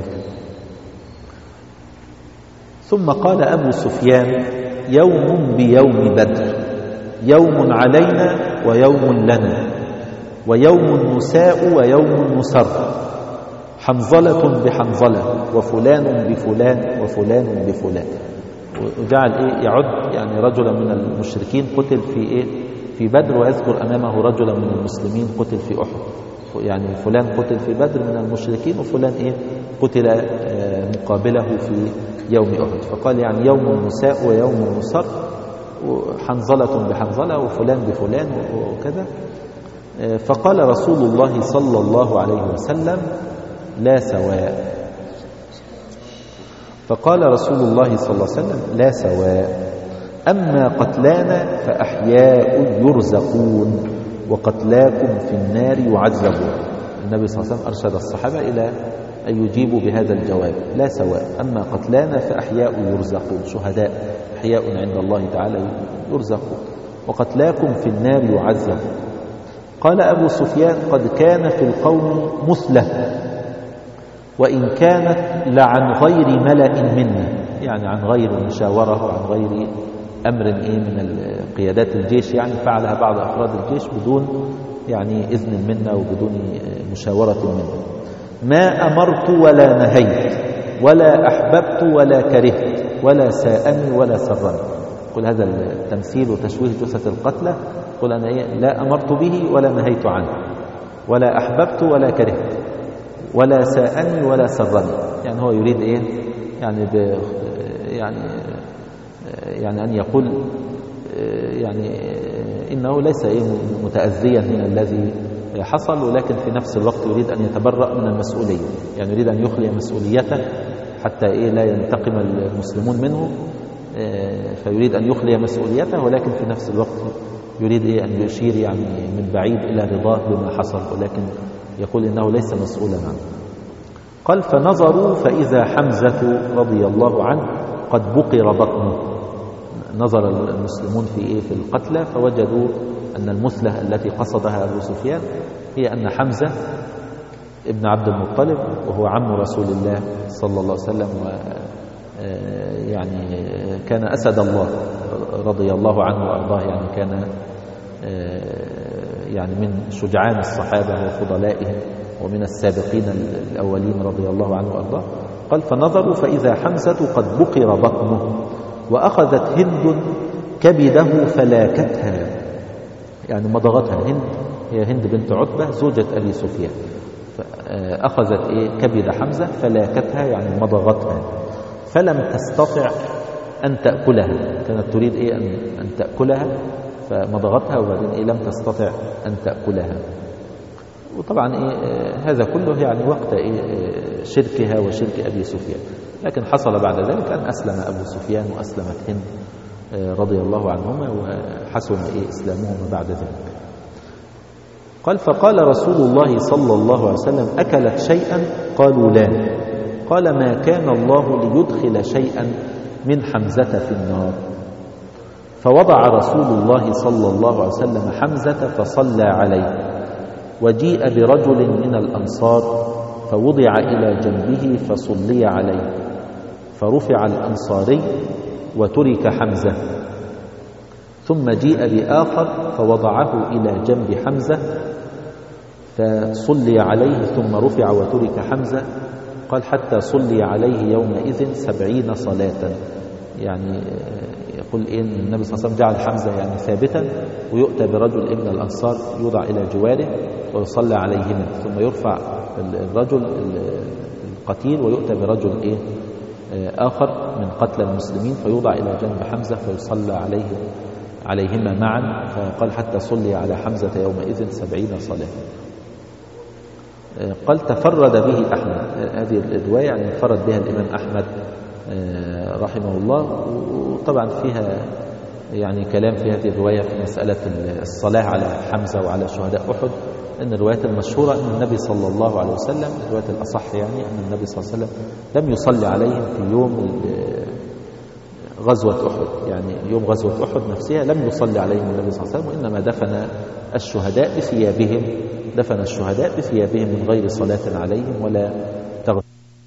ثم قال أبو سفيان يوم بيوم بدر، يوم علينا ويوم لنا، ويوم نساء ويوم نسر، حنظلة بحنظلة، وفلان بفلان وفلان بفلان. وجعل يعد يعني رجلا من المشركين قتل في بدر، ويذكر أمامه رجلا من المسلمين قتل في أحد. يعني فلان قتل في بدر من المشركين، وفلان قتل مقابله في يوم أحد. فقال يعني يوم النساء ويوم النصر، وحنظلة بحنظلة، وفلان بفلان وكذا. فقال رسول الله صلى الله عليه وسلم لا سواء. فقال رسول الله صلى الله عليه وسلم لا سواء، أما قتلانا فأحياء يرزقون، وقتلاكم في النار يعذبون. النبي صلى الله عليه وسلم أرشد الصحابة إلى أن يجيبوا بهذا الجواب لا سواء، أما قتلانا فأحياء يرزقون، شهداء أحياء عند الله تعالى يرزقون، وقتلاكم في النار يعذبون. قال أبو سفيان قد كان في القوم مثلة، وإن كانت لعن غير ملأ منا، يعني عن غير مشاورة وعن غير أمر من قيادات الجيش، يعني فعلها بعض أفراد الجيش بدون يعني إذن منا وبدون مشاورة منا. ما أمرت ولا نهيت ولا أحببت ولا كرهت ولا ساءني ولا سرني. قل هذا التمثيل وتشويه جثة القتلى، قل أنا لا أمرت به ولا نهيت عنه ولا أحببت ولا كرهت ولا ساءني ولا سرني. يعني هو يريد يعني أن يقول يعني إنه ليس متأذيا من الذي حصل، ولكن في نفس الوقت يريد أن يتبرأ من المسؤولية، يعني يريد أن يخلي مسؤوليته حتى لا ينتقم المسلمون منه، فيريد أن يخلي مسؤوليته، ولكن في نفس الوقت يريد أن يشير يعني من بعيد إلى رضاه بما حصل، ولكن يقول إنه ليس مسؤولا عنه. قال فنظروا فإذا حمزة رضي الله عنه قد بقر بطنه. نظر المسلمون في القتلى فوجدوا أن المثلة التي قصدها أبو سفيان هي أن حمزة ابن عبد المطلب، وهو عم رسول الله صلى الله عليه وسلم، يعني كان أسد الله رضي الله عنه وأرضاه، يعني كان يعني من شجعان الصحابة وفضلائهم ومن السابقين الأولين رضي الله عنه وأرضاه. قال فنظروا فإذا حمزة قد بقر بطنه، وأخذت هند كبده فلاكتها، يعني مضغتها. هند هي هند بنت عتبة زوجة أبي سفيان، فأخذت كبد حمزة فلاكتها يعني مضغتها، فلم تستطع أن تأكلها. كانت تريد أن تأكلها فمضغتها، وبعدين لم تستطع أن تأكلها. وطبعا هذا كله يعني وقت شركها وشرك أبي سفيان، لكن حصل بعد ذلك أن أسلم أبو سفيان وأسلمت هند رضي الله عنهما، وحسن إسلامهما بعد ذلك. قال فقال رسول الله صلى الله عليه وسلم أكلت شيئا؟ قالوا لا. قال ما كان الله ليدخل شيئا من حمزة في النار. فوضع رسول الله صلى الله عليه وسلم حمزة فصلى عليه، وجيء برجل من الأنصار فوضع إلى جنبه فصلي عليه، فرفع الأنصاري وترك حمزة، ثم جيء بآخر فوضعه إلى جنب حمزة فصلي عليه، ثم رفع وترك حمزة، قال حتى صلي عليه يومئذ 70 صلاة. يعني يقول إيه النبي صلى الله عليه وسلم جعل حمزة يعني ثابتا، ويؤتى برجل ابن الأنصار يوضع إلى جواره ويصلى عليهما، ثم يرفع الرجل القتيل ويؤتى برجل إيه آخر من قتل المسلمين فيوضع إلى جنب حمزة فيصلى عليهما معا. فقال حتى صلي على حمزة يومئذ 70 صلاة. قال تفرد به أحمد. هذه الرواية يعني انفرد بها الإمام أحمد رحمه الله، وطبعا فيها يعني كلام في هذه الرواية في مسألة الصلاة على حمزة وعلى شهداء أحد. أن الرواية المشهورة أن النبي صلى الله عليه وسلم، الرواية الأصح يعني أن النبي صلى الله عليه وسلم لم يصلي عليهم في يوم غزوة أحد، يعني يوم غزوة أحد نفسها لم يصلي عليهم النبي صلى الله عليه وسلم، وإنما دفن الشهداء بثيابهم من غير صلاة عليهم ولا تغسل.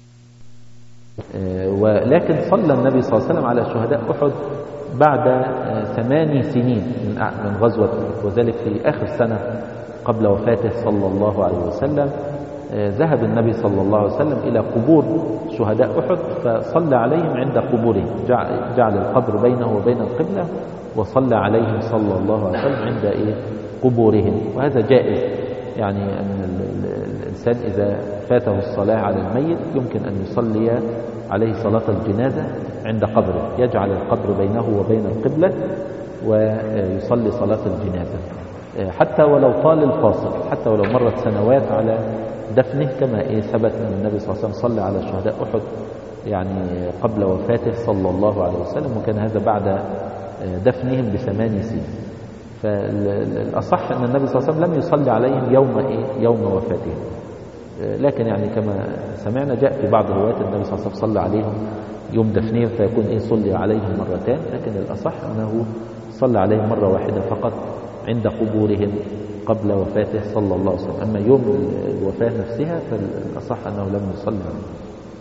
ولكن صلى النبي صلى الله عليه وسلم على شهداء أحد بعد 8 سنين من غزوة أحد، وذلك في آخر سنة قبل وفاته صلى الله عليه وسلم. ذهب النبي صلى الله عليه وسلم إلى قبور شهداء أحد فصلى عليهم عند قبورهم، جعل القبر بينه وبين القبلة وصلى عليهم صلى الله عليه وسلم عند قبورهم. وهذا جائز، يعني أن الإنسان إذا فاته الصلاة على الميت يمكن أن يصلي عليه صلاة الجنازة عند قبره، يجعل القبر بينه وبين القبلة ويصلي صلاة الجنازة حتى ولو طال الفاصل، حتى ولو مرت سنوات على دفنه، كما ثبت أن النبي صلى الله عليه وسلم صلى على شهداء أحد يعني قبل وفاته صلى الله عليه وسلم، وكان هذا بعد دفنهم ب8 سنين. فالأصح أن النبي صلى الله عليه وسلم لم يصلي عليهم يوم وفاتهم، لكن يعني كما سمعنا جاء في بعض الروايات النبي صلى الله عليه وسلم صلى عليهم يوم دفنهم فيكون صلي عليهم مرتان، لكن الأصح أنه صلى عليهم مرة واحدة فقط عند قبورهم قبل وفاته صلى الله عليه وسلم. أما يوم الوفاة نفسها فالأصح أنه لم يصلي عليهم.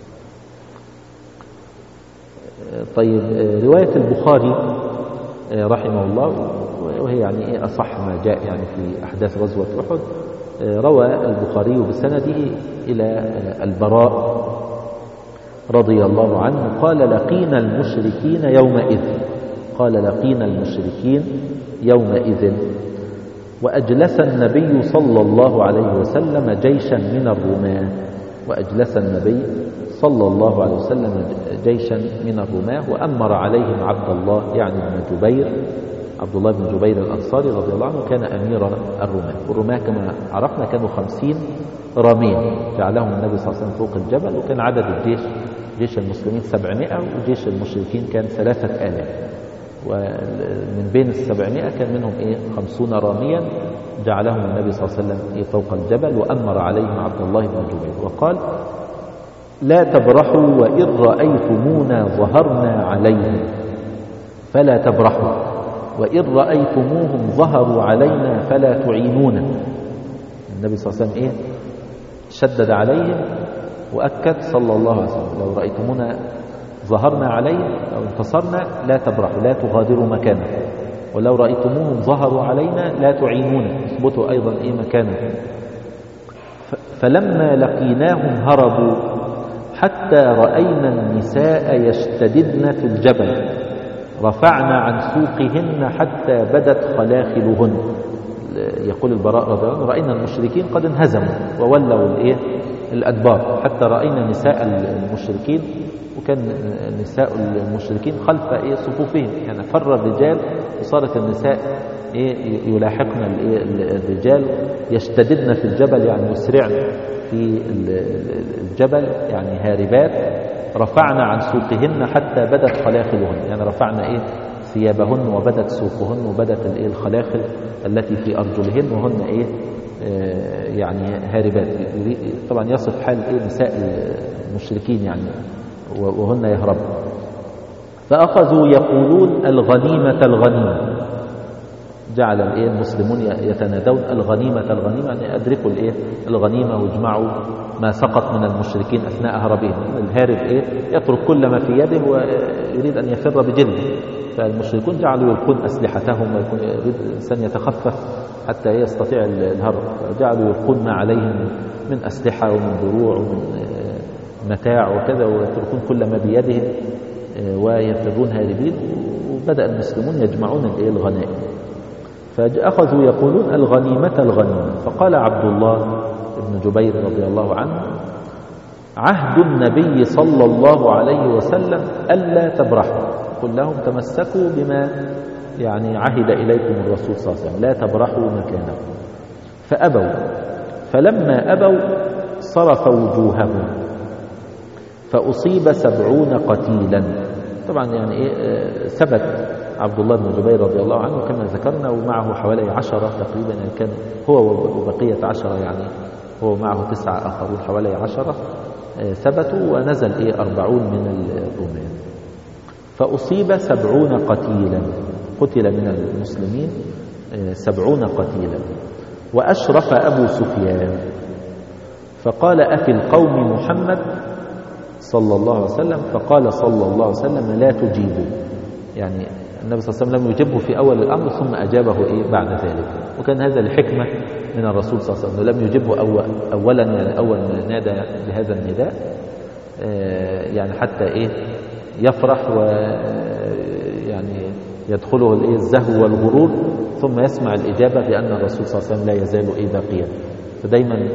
طيب، رواية البخاري رحمه الله، وهي يعني أصح ما جاء يعني في أحداث غزوة أحد، روى البخاري بسنده إلى البراء رضي الله عنه قال لقينا المشركين يومئذ وأجلس النبي صلى الله عليه وسلم جيشا من الرماة وأمر عليهم عبد الله بن جبير الأنصاري رضي الله عنه كان أمير الرماة. والرماة كما عرفنا كانوا 50 راميا جعلهم النبي صلى الله عليه وسلم فوق الجبل، وكان عدد جيش المسلمين 700 وجيش المشركين كان 3000، ومن بين 700 كان منهم 50 راميا جعلهم النبي صلى الله عليه وسلم فوق الجبل، وأمر عليهم عبد الله بن جبير وقال لا تبرحوا وإن رأيتمونا ظهرنا عليهم فلا تبرحوا، وإن رأيتموهم ظهروا علينا فلا تعينونا. النبي صلى الله عليه وسلم شدد عليهم وأكد صلى الله عليه وسلم لو رأيتمونا ظهرنا عليهم أو انتصرنا لا تبرحوا، لا تغادروا مكانه، ولو رأيتموهم ظهروا علينا لا تعينونا، اثبتوا أيضا مكانه. فلما لقيناهم هربوا حتى رأينا النساء يشتددن في الجبل رفعنا عن سوقهن حتى بدت خلاخلهن. يقول البراء رضي الله عنه رأينا المشركين قد انهزموا وولوا الأدبار حتى رأينا نساء المشركين، وكان نساء المشركين خلف صفوفهم، يعني فر الرجال وصارت النساء يلاحقن الرجال يشتددن في الجبل، يعني يسرعن في الجبل يعني هاربات. رفعنا عن سوقهن حتى بدت خلاخلهن، يعني رفعنا ثيابهن وبدت سوقهن وبدت الخلاخل التي في أرجلهن وهن يعني هاربات. طبعا يصف حال نساء المشركين يعني وهن يهربن. فأخذوا يقولون الغنيمة، جعل المسلمون يتنادون الغنيمة، يعني أدركوا الغنيمة واجمعوا ما سقط من المشركين أثناء هربهم. الهارب يترك كل ما في يده ويريد أن يفر بجلده، فالمشركون جعلوا يلقون أسلحتهم ويريد الإنسان يتخفف حتى يستطيع الهرب، جعلوا يلقون ما عليهم من أسلحة ومن دروع ومن متاع وكذا، ويتركون كل ما بيدهم ويفرون هاربين. وبدأ المسلمون يجمعون الغنائم، فأخذوا يقولون الغنيمة الغنيمة. فقال عبد الله بن جبير رضي الله عنه: عهد النبي صلى الله عليه وسلم ألا تبرحوا، قل لهم تمسكوا بما يعني عهد إليكم الرسول صلى الله عليه وسلم، لا تبرحوا مكانكم. فأبوا، فلما أبوا صرف وجوههم فأصيب 70 قتيلا. طبعا يعني ثبت عبد الله بن جبير رضي الله عنه كما ذكرنا، ومعه حوالي 10 تقريبا، يعني كان هو وبقية 10، يعني هو معه 9 آخرون، حوالي 10 ثبتوا، ونزل 40 من الرومان. فأصيب 70 قتيلا، قتل من المسلمين 70 قتيلا. وأشرف أبو سفيان فقال: أفي القوم محمد صلى الله عليه وسلم؟ فقال صلى الله عليه وسلم: لا تجيبوا. يعني النبي صلى الله عليه وسلم لم يجبه في أول الأمر ثم أجابه بعد ذلك، وكان هذا لحكمة من الرسول صلى الله عليه وسلم، لم يجبه أولا، يعني أول ما نادى بهذا النداء يعني حتى يفرح ويعني يدخله الزهو والغرور، ثم يسمع الإجابة بأن الرسول صلى الله عليه وسلم لا يزال باقيا. فدايما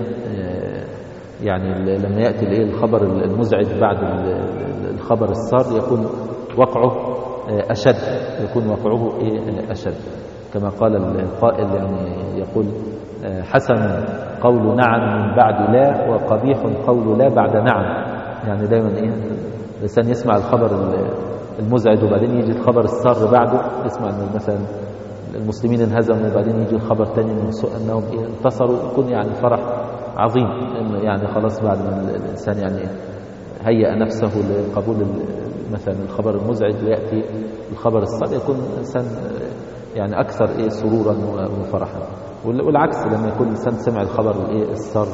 يعني لما يأتي الخبر المزعج بعد الخبر السار يكون وقعه أشد، يكون وقعه أشد، كما قال القائل، يعني يقول: حسن قول نعم من بعد لا، وقبيح قول لا بعد نعم. يعني دايما الإنسان يسمع الخبر المزعج وبعدين يجي الخبر السار بعده، يسمع أن مثلا المسلمين انهزموا وبعدين يجي الخبر تاني أنهم انتصروا، يكون يعني فرح عظيم، يعني خلاص بعد ما الإنسان يعني هيأ نفسه لقبول مثلا الخبر المزعج ويأتي الخبر السار، يكون الإنسان يعني أكثر سرورا وفرحا. والعكس لما يكون الإنسان سمع الخبر السار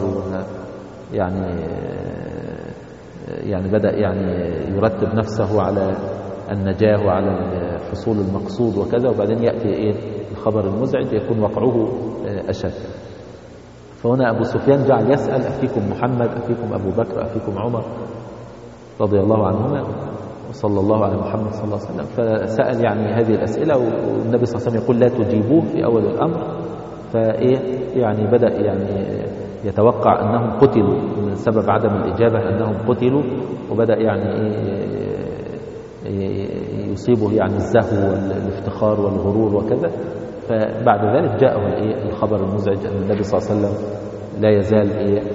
يعني بدأ يعني يرتب نفسه على النجاة وعلى حصول المقصود وكذا، وبعدين يأتي الخبر المزعج يكون وقعه أشد. فهنا أبو سفيان جعل يسأل: أفيكم محمد؟ أفيكم أبو بكر؟ أفيكم عمر؟ رضي الله عنهما، وصلى الله على محمد صلى الله عليه وسلم. فسأل يعني هذه الأسئلة، والنبي صلى الله عليه وسلم يقول: لا تجيبوه في أول الأمر. يعني بدأ يعني يتوقع أنهم قتلوا من سبب عدم الإجابة، أنهم قتلوا، وبدأ يعني يصيبه يعني الزهو والافتخار والغرور وكذا. فبعد ذلك جاءه الخبر المزعج أن النبي صلى الله عليه وسلم لا يزال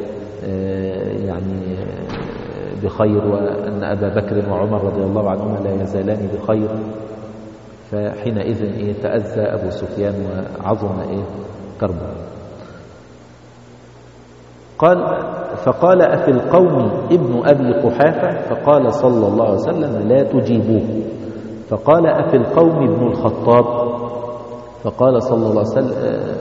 يعني بخير، وأن أبا بكر وعمر رضي الله عنهما لا يزالان بخير. فحينئذ تأذى أبو سفيان وعظم كربه. فقال: أفي القوم ابن أبي قحافة؟ فقال صلى الله عليه وسلم: لا تجيبوه. فقال: أفي القوم ابن الخطاب؟ فقال صلى الله عليه وسلم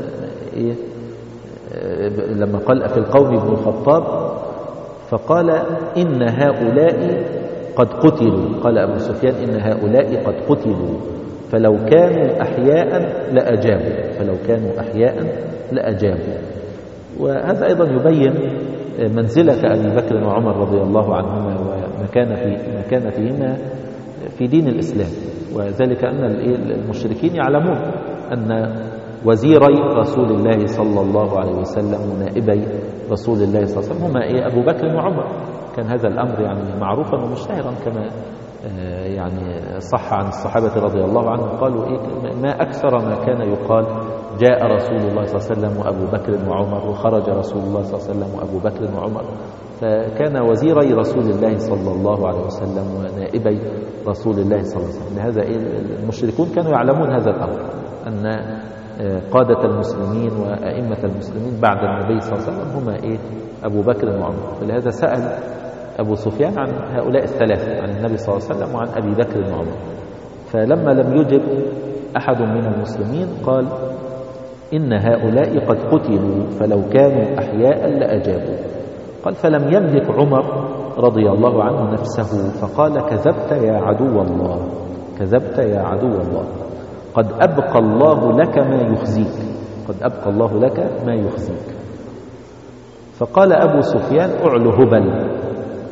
لما قال أفي القوم ابن الخطاب، فقال: إن هؤلاء قد قتلوا. قال أبو سفيان: إن هؤلاء قد قتلوا، فلو كانوا أحياء لأجابوا، فلو كانوا أحياء لأجابوا. وهذا أيضا يبين منزلة أبي بكر وعمر رضي الله عنهما ومكانتهما في دين الإسلام، وذلك أن المشركين يعلمون أن وزيري رسول الله صلى الله عليه وسلم ونائبي رسول الله صلى الله عليه وسلم هما أبو بكر وعمر. كان هذا الأمر يعني معروفا ومشتهرا، كما يعني صح عن الصحابة رضي الله عنهم قالوا ما أكثر ما كان يقال: جاء رسول الله صلى الله عليه وسلم وأبو بكر وعمر، وخرج رسول الله صلى الله عليه وسلم وأبو بكر وعمر. فكان وزيري رسول الله صلى الله عليه وسلم ونائبي رسول الله صلى الله عليه وسلم. لهذا المشركون كانوا يعلمون هذا الأمر، أن قادة المسلمين وأئمة المسلمين بعد النبي صلى الله عليه وسلم هما أبو بكر وعمر. فلهذا سأل أبو سفيان عن هؤلاء الثلاثة، عن النبي صلى الله عليه وسلم وعن أبي بكر وعمر. فلما لم يجب أحد من المسلمين قال: إن هؤلاء قد قتلوا، فلو كانوا أحياء لأجابوا. قال: فلم يملك عمر رضي الله عنه نفسه فقال: كذبت يا عدو الله، كذبت يا عدو الله، قد أبقى الله لك ما يخزيك، قد أبقى الله لك ما يخزيك. فقال أبو سفيان: أعل هبل،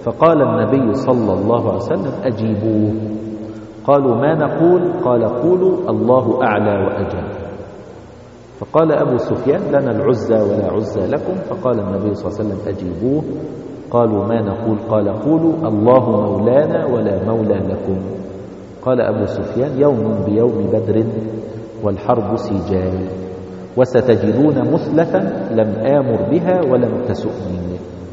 فقال النبي صلى الله عليه وسلم أجيبوه. قالوا ما نقول؟ قال قولوا الله أعلى وأجل. فقال أبو سفيان لنا العزى ولا عزى لكم. فقال النبي صلى الله عليه وسلم أجيبوه. قالوا ما نقول؟ قال قولوا الله مولانا ولا مولى لكم. قال أبو سفيان يوم بيوم بدر والحرب سجال وستجدون مثلة لم آمر بها ولم تسؤني.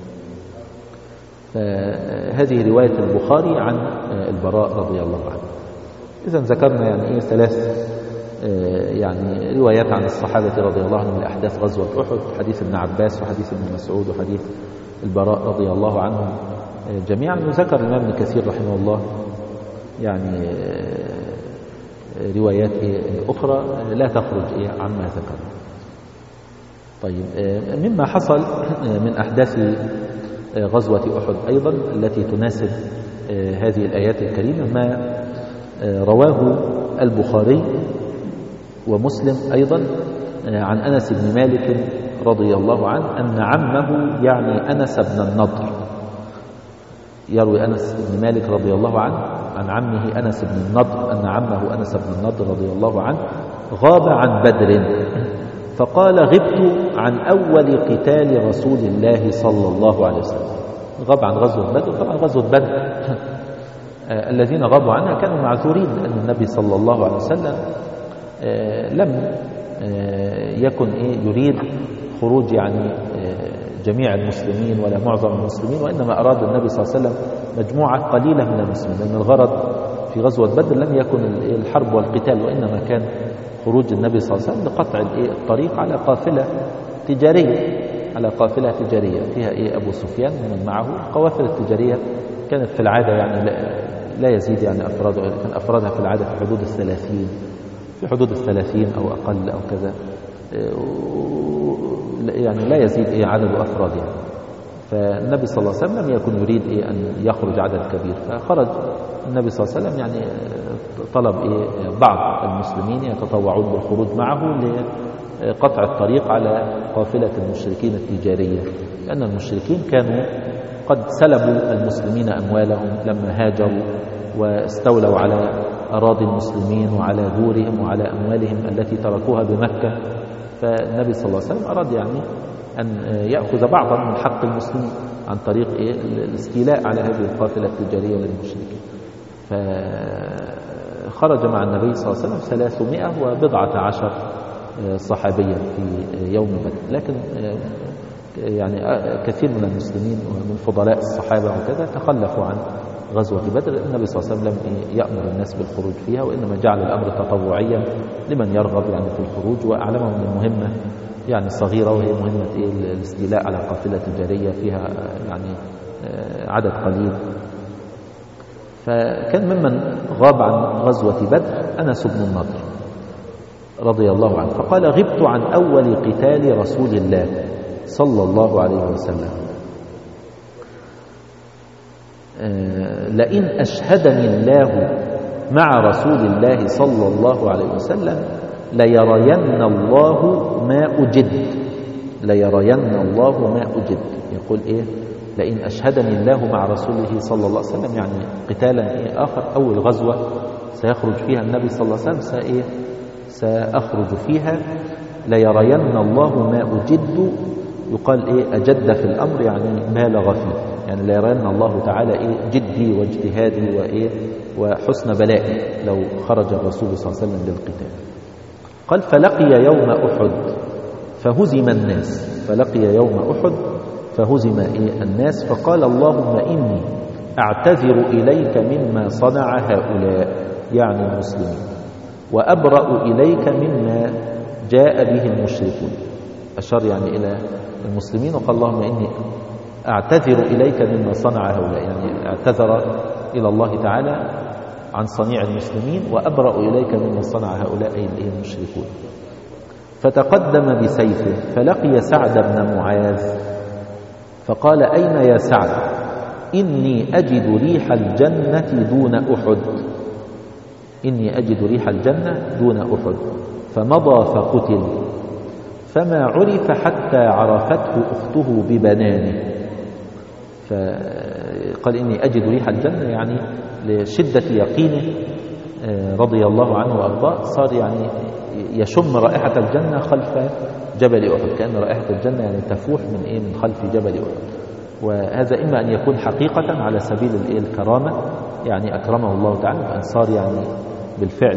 هذه رواية البخاري عن البراء رضي الله عنه. إذن ذكرنا يعني ثلاث يعني روايات عن الصحابة رضي الله عنهم لأحداث غزوة أحد، حديث ابن عباس وحديث ابن مسعود وحديث البراء رضي الله عنهم جميعا. وذكر الإمام ابن كثير رحمه الله يعني روايات أخرى لا تخرج عما ذكرنا. طيب، مما حصل من أحداث غزوة أحد أيضا التي تناسب هذه الآيات الكريمة ما رواه البخاري ومسلم أيضا عن أنس بن مالك رضي الله عنه أن عمه يعني أنس بن النضر، يروي أنس بن مالك رضي الله عنه عن عمه أنس بن النضر أن عمه أنس بن النضر رضي الله عنه غاب عن بدر، فقال غبت عن أول قتال رسول الله صلى الله عليه وسلم. غاب عن غزوة بدر. طبعا غزوة بدر الذين غابوا عنها كانوا معذورين، لأن النبي صلى الله عليه وسلم لم يكن يريد خروج يعني جميع المسلمين ولا معظم المسلمين، وإنما أراد النبي صلى الله عليه وسلم مجموعة قليلة من المسلمين، لأن الغرض في غزوة بدر لم يكن الحرب والقتال، وإنما كان خروج النبي صلى الله عليه وسلم لقطع الطريق على قافلة تجارية فيها أبو سفيان ومن معه. القوافل التجارية كانت في العادة يعني لا يزيد يعني كان أفرادها في العادة في حدود 30 أو أقل أو كذا، يعني لا يزيد عدد أفراد يعني. فالنبي صلى الله عليه وسلم لم يكن يريد أن يخرج عدد كبير، فخرج النبي صلى الله عليه وسلم يعني طلب بعض المسلمين يتطوعون بالخروج معه لقطع الطريق على قافلة المشركين التجارية، لأن المشركين كانوا قد سلبوا المسلمين أموالهم لما هاجروا واستولوا على أراضي المسلمين وعلى دورهم وعلى أموالهم التي تركوها بمكة. فالنبي صلى الله عليه وسلم أراد يعني أن يأخذ بعضا من حق المسلمين عن طريق الاستيلاء على هذه القافلة التجارية للمشركين. فخرج مع النبي صلى الله عليه وسلم 310 صحابيا في يوم بدر، لكن يعني كثير من المسلمين ومن فضلاء الصحابة وكذا تخلفوا عن غزوة بدر. النبي صلى الله عليه وسلم لم يأمر الناس بالخروج فيها، وإنما جعل الأمر تطوعيا لمن يرغب يعني في الخروج، وأعلمهم من المهمة يعني صغيرة، وهي مهمة الاستيلاء على قافلة تجارية فيها يعني عدد قليل. فكان ممن غاب عن غزوة بدر أنس بن النضر رضي الله عنه، فقال غبت عن أول قتال رسول الله صلى الله عليه وسلم، لئن أشهدني الله مع رسول الله صلى الله عليه وسلم ليرين الله ما أجد. يقول لئن أشهدني الله مع رسوله صلى الله عليه وسلم، يعني قتالا آخر، أول غزوة سيخرج فيها النبي صلى الله عليه وسلم سأخرج فيها، ليرين الله ما أجد. يقال أجد في الأمر يعني بالغ فيه، يعني ليرين الله تعالى جدي واجتهادي وحسن بلائي لو خرج الرسول صلى الله عليه وسلم للقتال. قال فلقي يوم أحد فهزم الناس فقال اللهم إني أعتذر إليك مما صنع هؤلاء يعني المسلمين، وأبرأ إليك مما جاء به المشركون. أشار يعني إلى المسلمين وقال اللهم إني أعتذر إليك مما صنع هؤلاء، يعني اعتذر إلى الله تعالى عن صنيع المسلمين، وأبرأ إليك مما صنع هؤلاء المشركون. فتقدم بسيفه فلقي سعد بن معاذ فقال أين يا سعد؟ إني أجد ريح الجنة دون أحد. فمضى فقتل، فما عرف حتى عرفته أخته ببنانه. قال إني أجد ريح الجنة، يعني لشدة يقينه رضي الله عنه وأرضاه صار يعني يشم رائحة الجنة خلف جبل أحد، كأن رائحة الجنة يعني تفوح من خلف جبل أحد. وهذا إما أن يكون حقيقة على سبيل الكرامة، يعني أكرمه الله تعالى فأن صار يعني بالفعل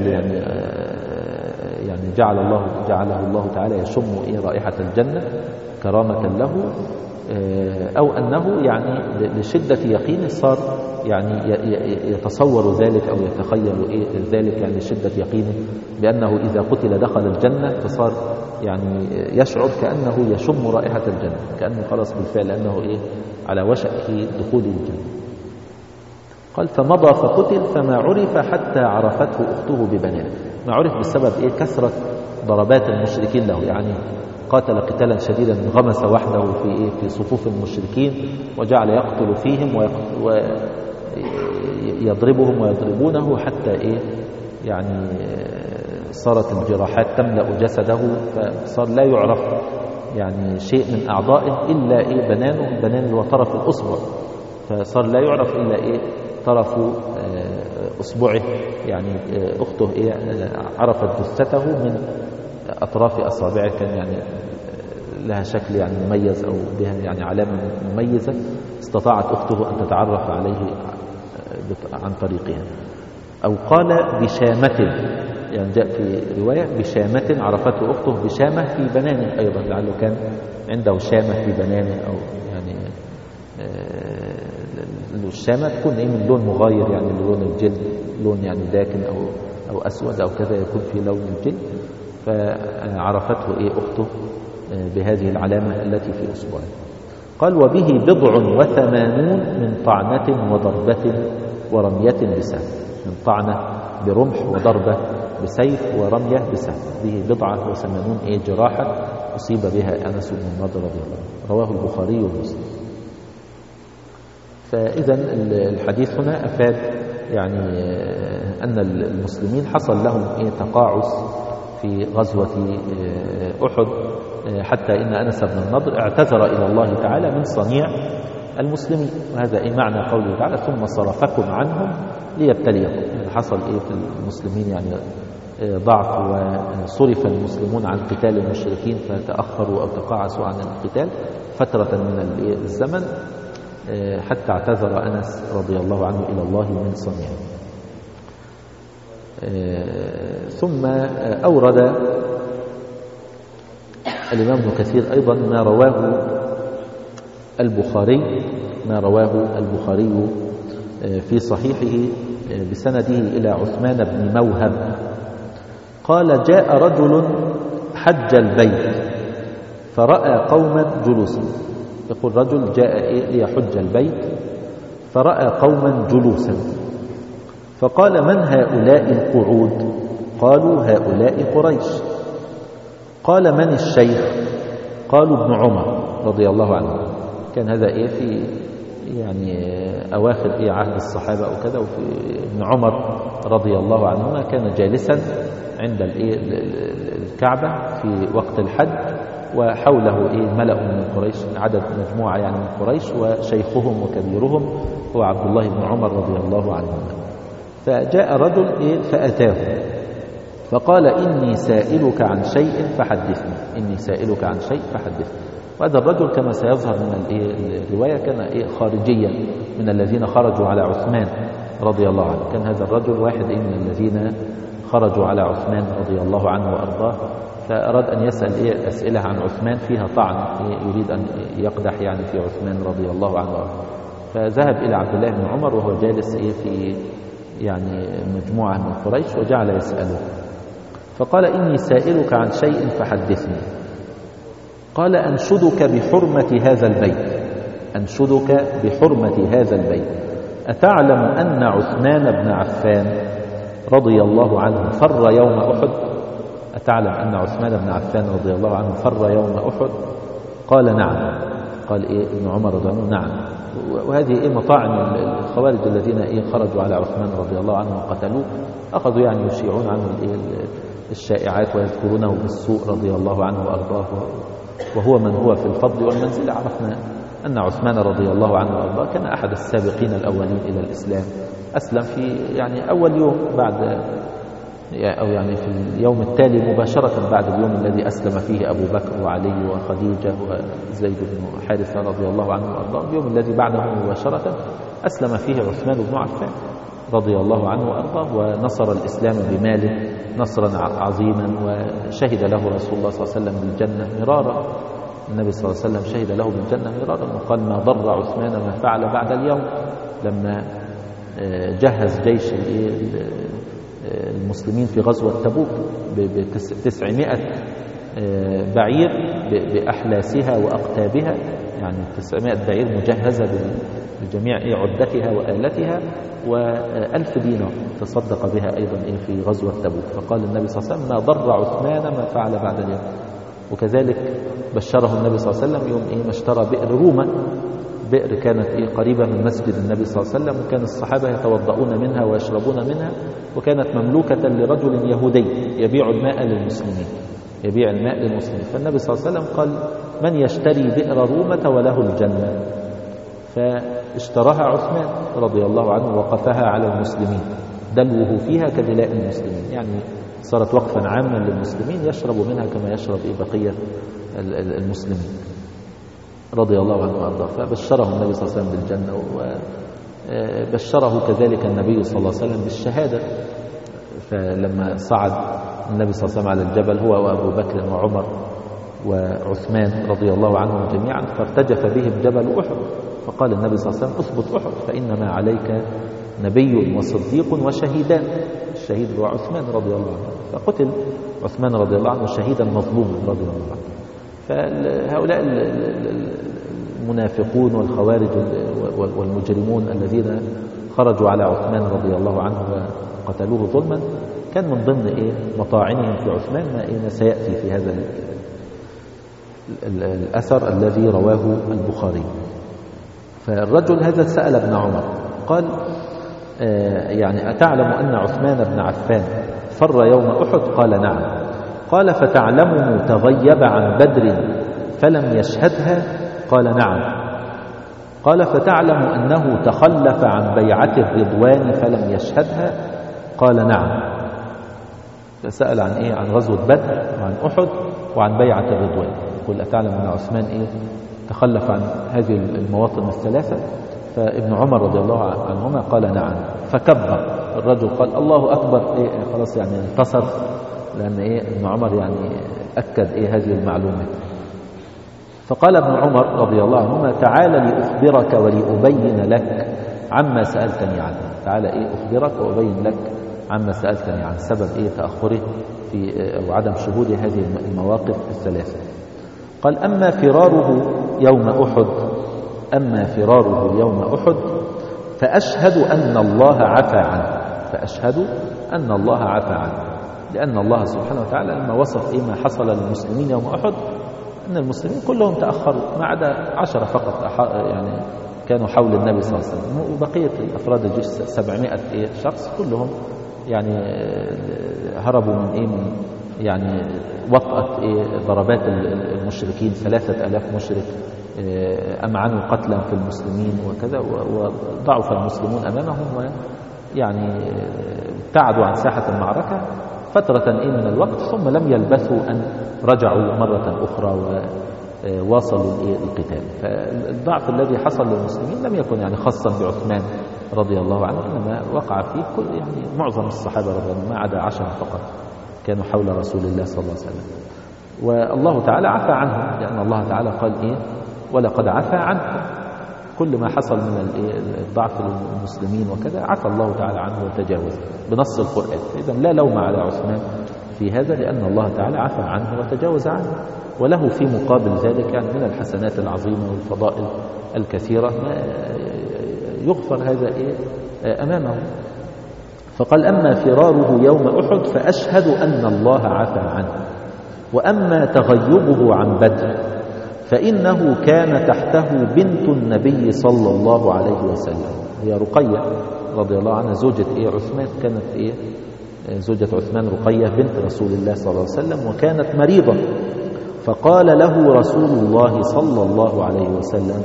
يعني جعله الله تعالى يشم رائحة الجنة كرامة له، أو أنه يعني لشدة يقينه صار يعني يتصور ذلك أو يتخيل ذلك، يعني لشدة يقينه بأنه إذا قتل دخل الجنة، فصار يعني يشعر كأنه يشم رائحة الجنة، كأنه خلاص بالفعل أنه على وشك دخول الجنة. قال فمضى فقتل فما عرف حتى عرفته أخته ببنانه. ما عرف بسبب كثرة ضربات المشركين له، يعني قاتل قتالا شديدا، انغمس وحده في صفوف المشركين وجعل يقتل فيهم ويضربهم ويضربونه حتى يعني صارت الجراحات تملأ جسده، فصار لا يعرف يعني شيء من أعضائه إلا بنانه، البنان اللي هو طرف الأصبع، فصار لا يعرف إلا طرف أصبعه، يعني أخته عرفت جثته من أطراف أصابعه، كان يعني لها شكل يعني مميز أو بها يعني علامة مميزة، استطاعت أخته أن تتعرف عليه عن طريقها. أو قال بشامة، يعني جاء في رواية بشامة عرفته أخته بشامة في بنانه أيضا، لعله كان عنده شامة في بنانه، أو يعني الشامة تكون من لون مغاير، يعني لون الجلد، لون يعني داكن أو أسود أو كذا يكون في لون الجلد، فعرفته أخته بهذه العلامة التي في أصبعه. قال وبه 87 من طعنة وضربة ورمية بسهم، من طعنة برمح وضربة بسيف ورمية بسهم، به 87 جراحة أصيب بها أنس بن النضر رضي الله عنه، رواه البخاري ومسلم. فإذا الحديث هنا أفاد يعني أن المسلمين حصل لهم تقاعس في غزوة أحد، حتى إن أنس بن النضر اعتذر إلى الله تعالى من صنيع المسلمين، وهذا معنى قوله تعالى ثم صرفكم عنهم ليبتليكم. يعني حصل في المسلمين يعني ضعف، وصرف المسلمون عن قتال المشركين فتأخروا أو تقاعسوا عن القتال فترة من الزمن، حتى اعتذر أنس رضي الله عنه إلى الله من صنيعه. ثم أورد الإمام ابن كثير أيضا ما رواه البخاري في صحيحه بسنده إلى عثمان بن موهب قال جاء رجل حج البيت فرأى قوما جلوسا، يقول رجل جاء ليحج البيت فرأى قوما جلوسا، فقال من هؤلاء القعود؟ قالوا هؤلاء قريش. قال من الشيخ؟ قالوا ابن عمر رضي الله عنه. كان هذا في يعني أواخر عهد الصحابة أو كذا، وفي ابن عمر رضي الله عنهما كان جالسا عند الكعبة في وقت الحج، وحوله ملأ من قريش، عدد مجموعة يعني من قريش، وشيخهم وكبيرهم هو عبد الله بن عمر رضي الله عنهما. فجاء رجل فأتاه فقال إني سائلك عن شيء فحدثني، إني سائلك عن شيء فحدثني. وهذا الرجل كما سيظهر من الرواية كان خارجيا من الذين خرجوا على عثمان رضي الله عنه، كان هذا الرجل واحد من الذين خرجوا على عثمان رضي الله عنه وأرضاه، فأراد أن يسأل أسئلة عن عثمان فيها طعن، يريد أن يقدح يعني في عثمان رضي الله عنه وأرضاه. فذهب إلى عبد الله بن عمر وهو جالس في يعني مجموعة من قريش، وجعل يسأله، فقال إني سائلك عن شيء فحدثني. قال أنشدك بحرمة هذا البيت، أنشدك بحرمة هذا البيت، أتعلم أن عثمان بن عفان رضي الله عنه فر يوم أحد؟ أتعلم أن عثمان بن عفان رضي الله عنه فر يوم أحد؟ قال نعم. قال ابن عمر رضي الله عنه نعم. وهذه مطاعم الخوارج الذين خرجوا على عثمان رضي الله عنه وقتلوه، أخذوا يعني يشيعون عنه الشائعات ويذكرونه بالسوء رضي الله عنه وأرضاه، وهو من هو في الفضل والمنزل. عرفنا أن عثمان رضي الله عنه وأرضاه كان أحد السابقين الأولين إلى الإسلام، أسلم في يعني أول يوم بعد، أو يعني في اليوم التالي مباشرة بعد اليوم الذي أسلم فيه أبو بكر وعلي وخديجة وزيد بن حارثة رضي الله عنه وأرضاه. اليوم الذي بعده مباشرة أسلم فيه عثمان بن عفان رضي الله عنه وأرضاه، ونصر الإسلام بماله نصرا عظيما، وشهد له رسول الله صلى الله عليه وسلم بالجنة مرارا. النبي صلى الله عليه وسلم شهد له بالجنة مرارا، وقال ما ضر عثمان ما فعل بعد اليوم، لما جهز جيش المسلمين في غزوة تبوك ب900 بعير بأحلاسها وأقتابها، يعني 900 بعير مجهزة بجميع عدتها وآلتها، و1000 دينار تصدق بها أيضا في غزوة تبوك. فقال النبي صلى الله عليه وسلم ما ضر عثمان ما فعل بعد اليوم. وكذلك بشره النبي صلى الله عليه وسلم يوم ما اشترى بئر روما، بئر كانت قريبة من مسجد النبي صلى الله عليه وسلم، وكان الصحابة يتوضؤون منها ويشربون منها، وكانت مملوكة لرجل يهودي يبيع الماء للمسلمين، يبيع الماء للمسلمين. فالنبي صلى الله عليه وسلم قال من يشتري بئر رومة وله الجنة، فاشتراها عثمان رضي الله عنه ووقفها على المسلمين، دلوه فيها كدلاء المسلمين، يعني صارت وقفا عاما للمسلمين يشرب منها كما يشرب بقية المسلمين رضي الله عنه وارضاه. فبشره النبي صلى الله عليه وسلم بالجنة، وبشره كذلك النبي صلى الله عليه وسلم بالشهادة. فلما صعد النبي صلى الله عليه وسلم على الجبل هو وأبو بكر وعمر وعثمان رضي الله عنهم جميعا، فارتجف بهم جبل أحد، فقال النبي صلى الله عليه وسلم اثبت أحد فإنما عليك نبي وصديق وشهيدان. الشهيد هو عثمان رضي الله عنه، فقتل عثمان رضي الله عنه شهيدا مظلوما رضي الله عنه. فهؤلاء المنافقون والخوارج والمجرمون الذين خرجوا على عثمان رضي الله عنه وقتلوه ظلما، كان من ضمن مطاعنهم في عثمان ما سيأتي في هذا الأثر الذي رواه البخاري. فالرجل هذا سأل ابن عمر قال يعني أتعلم أن عثمان بن عفان فر يوم أحد؟ قال نعم. قال فتعلمه تغيب عن بدر فلم يشهدها؟ قال نعم. قال فتعلم أنه تخلف عن بيعة الرضوان فلم يشهدها؟ قال نعم. فسأل عن عن غزوة بدر وعن أحد وعن بيعة الرضوان. يقول أتعلم أن عثمان تخلف عن هذه المواطن الثلاثة؟ فابن عمر رضي الله عنهما قال نعم. فكبر الرجل قال الله أكبر، خلاص يعني انتصر، لأن ابن عمر يعني أكد هذه المعلومة. فقال ابن عمر رضي الله عنهما تعال لأخبرك ولأبين لك عما سألتني عنه. تعال أخبرك وأبين لك عما سألتني عن سبب تأخره في أو عدم شهود هذه المواقف الثلاثة. قال أما فراره يوم أحد فأشهد أن الله عفى عنه. فأشهد أن الله عفى عنه، لأن الله سبحانه وتعالى لما وصف ما حصل للمسلمين يوم أحد أن المسلمين كلهم تأخروا ما عدا 10 فقط يعني كانوا حول النبي صلى الله عليه وسلم، وبقية أفراد الجيش 700 شخص كلهم يعني هربوا من يعني وطأة ضربات المشركين. 3000 مشرك أمعنوا قتلا في المسلمين وكذا، وضعف المسلمون أمامهم ويعني ابتعدوا عن ساحة المعركة فترة من الوقت، ثم لم يلبثوا أن رجعوا مرة أخرى وواصلوا القتال. فالضعف الذي حصل للمسلمين لم يكن يعني خاصا بعثمان رضي الله عنه، إنما وقع فيه يعني معظم الصحابة رضي الله عنهم ما عدا 10 فقط كانوا حول رسول الله صلى الله عليه وسلم. والله تعالى عفى عنهم، لأن الله تعالى قال ولقد عفى عنهم. كل ما حصل من الضعف للمسلمين وكذا عفى الله تعالى عنه وتجاوز بنص القرآن. إذن لا لوم على عثمان في هذا، لأن الله تعالى عفى عنه وتجاوز عنه، وله في مقابل ذلك يعني من الحسنات العظيمة والفضائل الكثيرة ما يغفر هذا أمامه. فقال أما فراره يوم أحد فأشهد أن الله عفى عنه، وأما تغيبه عن بدر فإنه كان تحته بنت النبي صلى الله عليه وسلم، هي رقية رضي الله عنها زوجة عثمان، كانت زوجة عثمان رقية بنت رسول الله صلى الله عليه وسلم، وكانت مريضة. فقال له رسول الله صلى الله عليه وسلم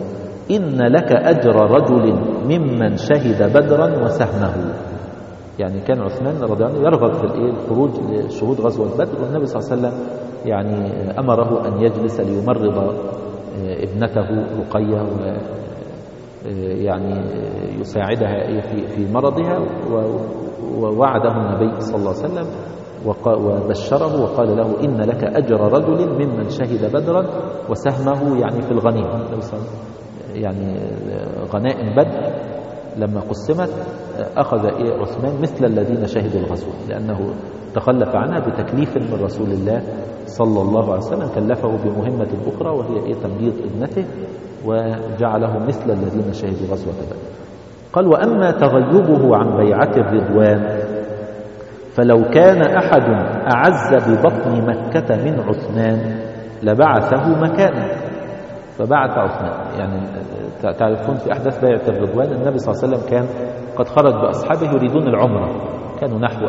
إن لك أجر رجل ممن شهد بدرا وسهمه. يعني كان عثمان رضي الله عنه يرغب في الخروج لشهود غزوة بدر، والنبي صلى الله عليه وسلم يعني أمره أن يجلس ليمرض ابنته رقية ويعني يساعدها في مرضها، ووعده النبي صلى الله عليه وسلم وبشره وقال له إن لك أجر رجل ممن شهد بدرا وسهمه، يعني في الغنيمة. يعني غنائم بدر لما قسمت أخذ عثمان مثل الذين شهدوا الغزوة، لأنه تخلف عنها بتكليف من رسول الله صلى الله عليه وسلم، كلفه بمهمة أخرى وهي تمريض ابنته، وجعله مثل الذين شهدوا غزوة بدر. قال وأما تغيبه عن بيعة الرضوان فلو كان أحد أعز ببطن مكة من عثمان لبعثه مكانه. فبعث عثمان. يعني تعرفون في أحداث بيعة الرضوان النبي صلى الله عليه وسلم كان قد خرج بأصحابه يريدون العمرة، كانوا نحو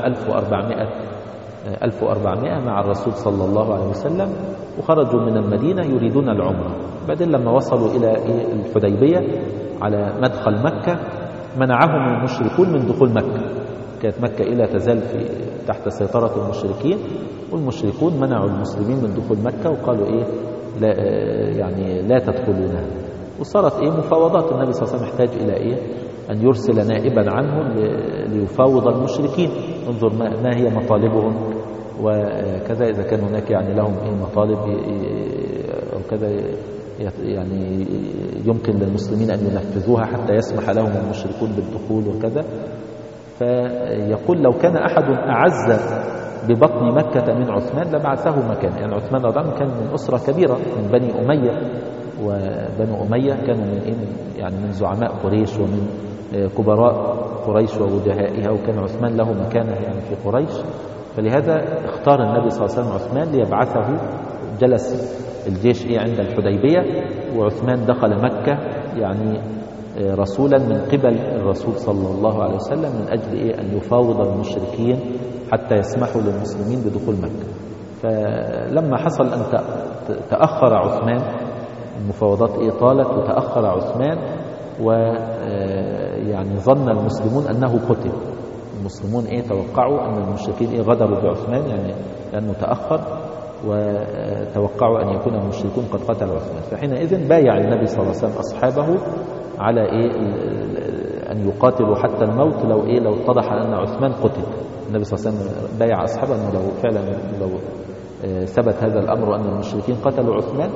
1400 مع الرسول صلى الله عليه وسلم، وخرجوا من المدينة يريدون العمرة. بعدين لما وصلوا إلى الحديبية على مدخل مكة منعهم المشركون من دخول مكة. كانت مكة لا تزال تحت سيطرة المشركين، والمشركون منعوا المسلمين من دخول مكة وقالوا لا يعني لا تدخلونها. وصارت مفاوضات، النبي صلى الله عليه وسلم يحتاج إلى أن يرسل نائبا عنه ليفاوض المشركين، انظر ما هي مطالبهم وكذا، إذا كان هناك يعني لهم مطالب أو كذا يعني يمكن للمسلمين أن ينفذوها حتى يسمح لهم المشركون بالدخول وكذا. فيقول لو كان أحد أعز ببطن مكة من عثمان لبعثه مكان. يعني عثمان رضي الله عنه كان من أسرة كبيرة من بني أمية، وبنو أمية كانوا من زعماء قريش ومن كبراء قريش ووجهائها، وكان عثمان له مكانة يعني في قريش. فلهذا اختار النبي صلى الله عليه وسلم عثمان ليبعثه. جلس الجيش عند الحديبية، وعثمان دخل مكة يعني رسولا من قبل الرسول صلى الله عليه وسلم من أجل أن يفاوض المشركين حتى يسمحوا للمسلمين بدخول مكة. فلما حصل أن تأخر عثمان، المفاوضات طالت وتأخر عثمان، ويعني ظن المسلمون أنه قتل. المسلمون توقعوا أن المشركين غدروا بعثمان، يعني لأنه تأخر، وتوقعوا أن يكون المشركون قد قتلوا عثمان. فحينئذ بايع النبي صلى الله عليه وسلم أصحابه على أن يقاتلوا حتى الموت لو اتضح أن عثمان قتل. النبي صلى الله عليه وسلم بايع أصحابه أنه لو فعلا ثبت هذا الأمر أن المشركين قتلوا عثمان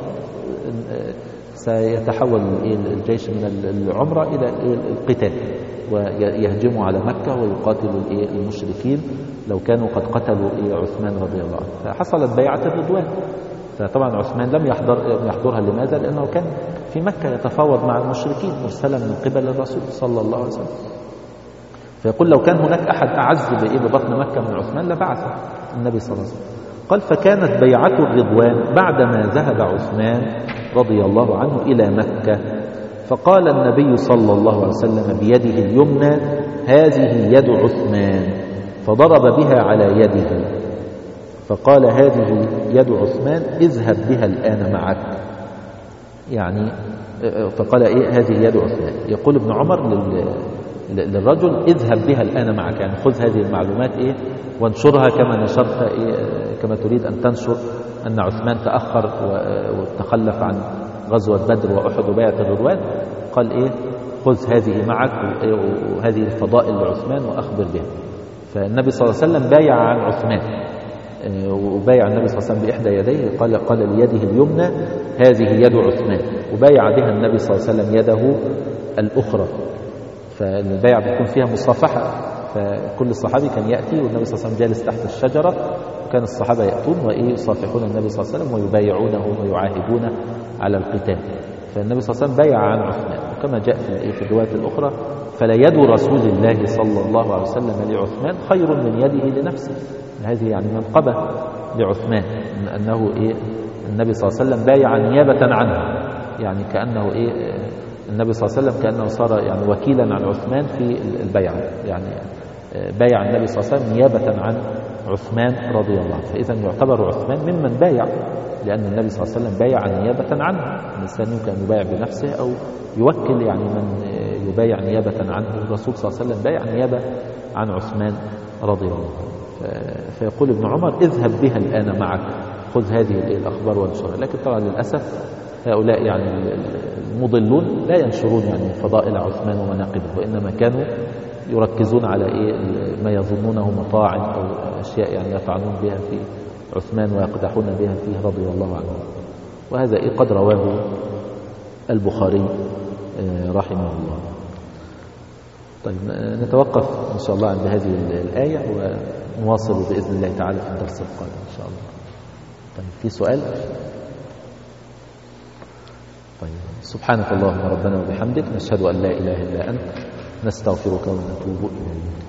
سيتحول الجيش من العمرة إلى القتال، ويهجموا علي مكة ويقاتلوا المشركين لو كانوا قد قتلوا عثمان رضي الله عنه. فحصلت بيعة الرضوان. فطبعا عثمان لم يحضرها. لماذا؟ لأنه كان في مكة يتفاوض مع المشركين مرسلا من قبل الرسول صلى الله عليه وسلم. فيقول لو كان هناك أحد أعز ببطن مكة من عثمان لبعثه النبي صلى الله عليه وسلم. قال فكانت بيعة الرضوان بعدما ذهب عثمان رضي الله عنه إلى مكة، فقال النبي صلى الله عليه وسلم بيده اليمنى هذه يد عثمان، فضرب بها على يده، فقال هذه يد عثمان اذهب بها الآن معك. يعني فقال هذه يد عثمان. يقول ابن عمر للرجل اذهب بها الآن معك، يعني خذ هذه المعلومات وانشرها كما نشرت كما تريد أن تنشر أن عثمان تأخر وتخلف عن غزوة بدر وأحد وبيعة الرضوان. قال خذ هذه معك وهذه الفضائل لعثمان وأخبر بها. فالنبي صلى الله عليه وسلم بايع عن عثمان، وبايع النبي صلى الله عليه وسلم بإحدى يديه، قال ليده اليمنى هذه يد عثمان، وبايع بها النبي صلى الله عليه وسلم يده الأخرى. فالبيع بيكون فيها مصافحة، فكل صحابي كان يأتي والنبي صلى الله عليه وسلم جالس تحت الشجرة، وكان الصحابة يأتون ويصافحون النبي صلى الله عليه وسلم ويبايعونه ويعاهدونه على القتال. فالنبي صلى الله عليه وسلم بايع عن عثمان. وكما جاء في الروايات الأخرى فليد رسول الله صلى الله عليه وسلم لعثمان خير من يده لنفسه. هذه يعني منقبة لعثمان من أنه النبي صلى الله عليه وسلم بايع نيابة عنه، يعني كأنه النبي صلى الله عليه وسلم كأنه صار يعني وكيلا عن عثمان في البيعة، يعني بايع النبي صلى الله عليه وسلم نيابة عن عثمان رضي الله عنه. فإذا يعتبر عثمان ممن بايع، لأن النبي صلى الله عليه وسلم بايع نيابة عنه. الإنسان يمكن يبايع بنفسه أو يوكل يعني من يبايع نيابة عنه. الرسول صلى الله عليه وسلم بايع نيابة عن عثمان رضي الله عنه. فيقول ابن عمر اذهب بها الآن معك، خذ هذه الأخبار وانشرها. لكن طبعا للأسف هؤلاء يعني المضلون لا ينشرون يعني فضائل عثمان ومناقبه، وإنما كانوا يركزون على ما يظنونه مطاعن أو أشياء يعني يطعنون بها في عثمان ويقدحون بها فيه رضي الله عنه. وهذا قد رواه البخاري رحمه الله. طيب نتوقف إن شاء الله عند هذه الآية ونواصل بإذن الله تعالى في الدرس القادم إن شاء الله. طيب في سؤال؟ طيب سبحانك اللهم ربنا وبحمدك، نشهد أن لا إله إلا أنت، نستغفرك ونتوب إليك.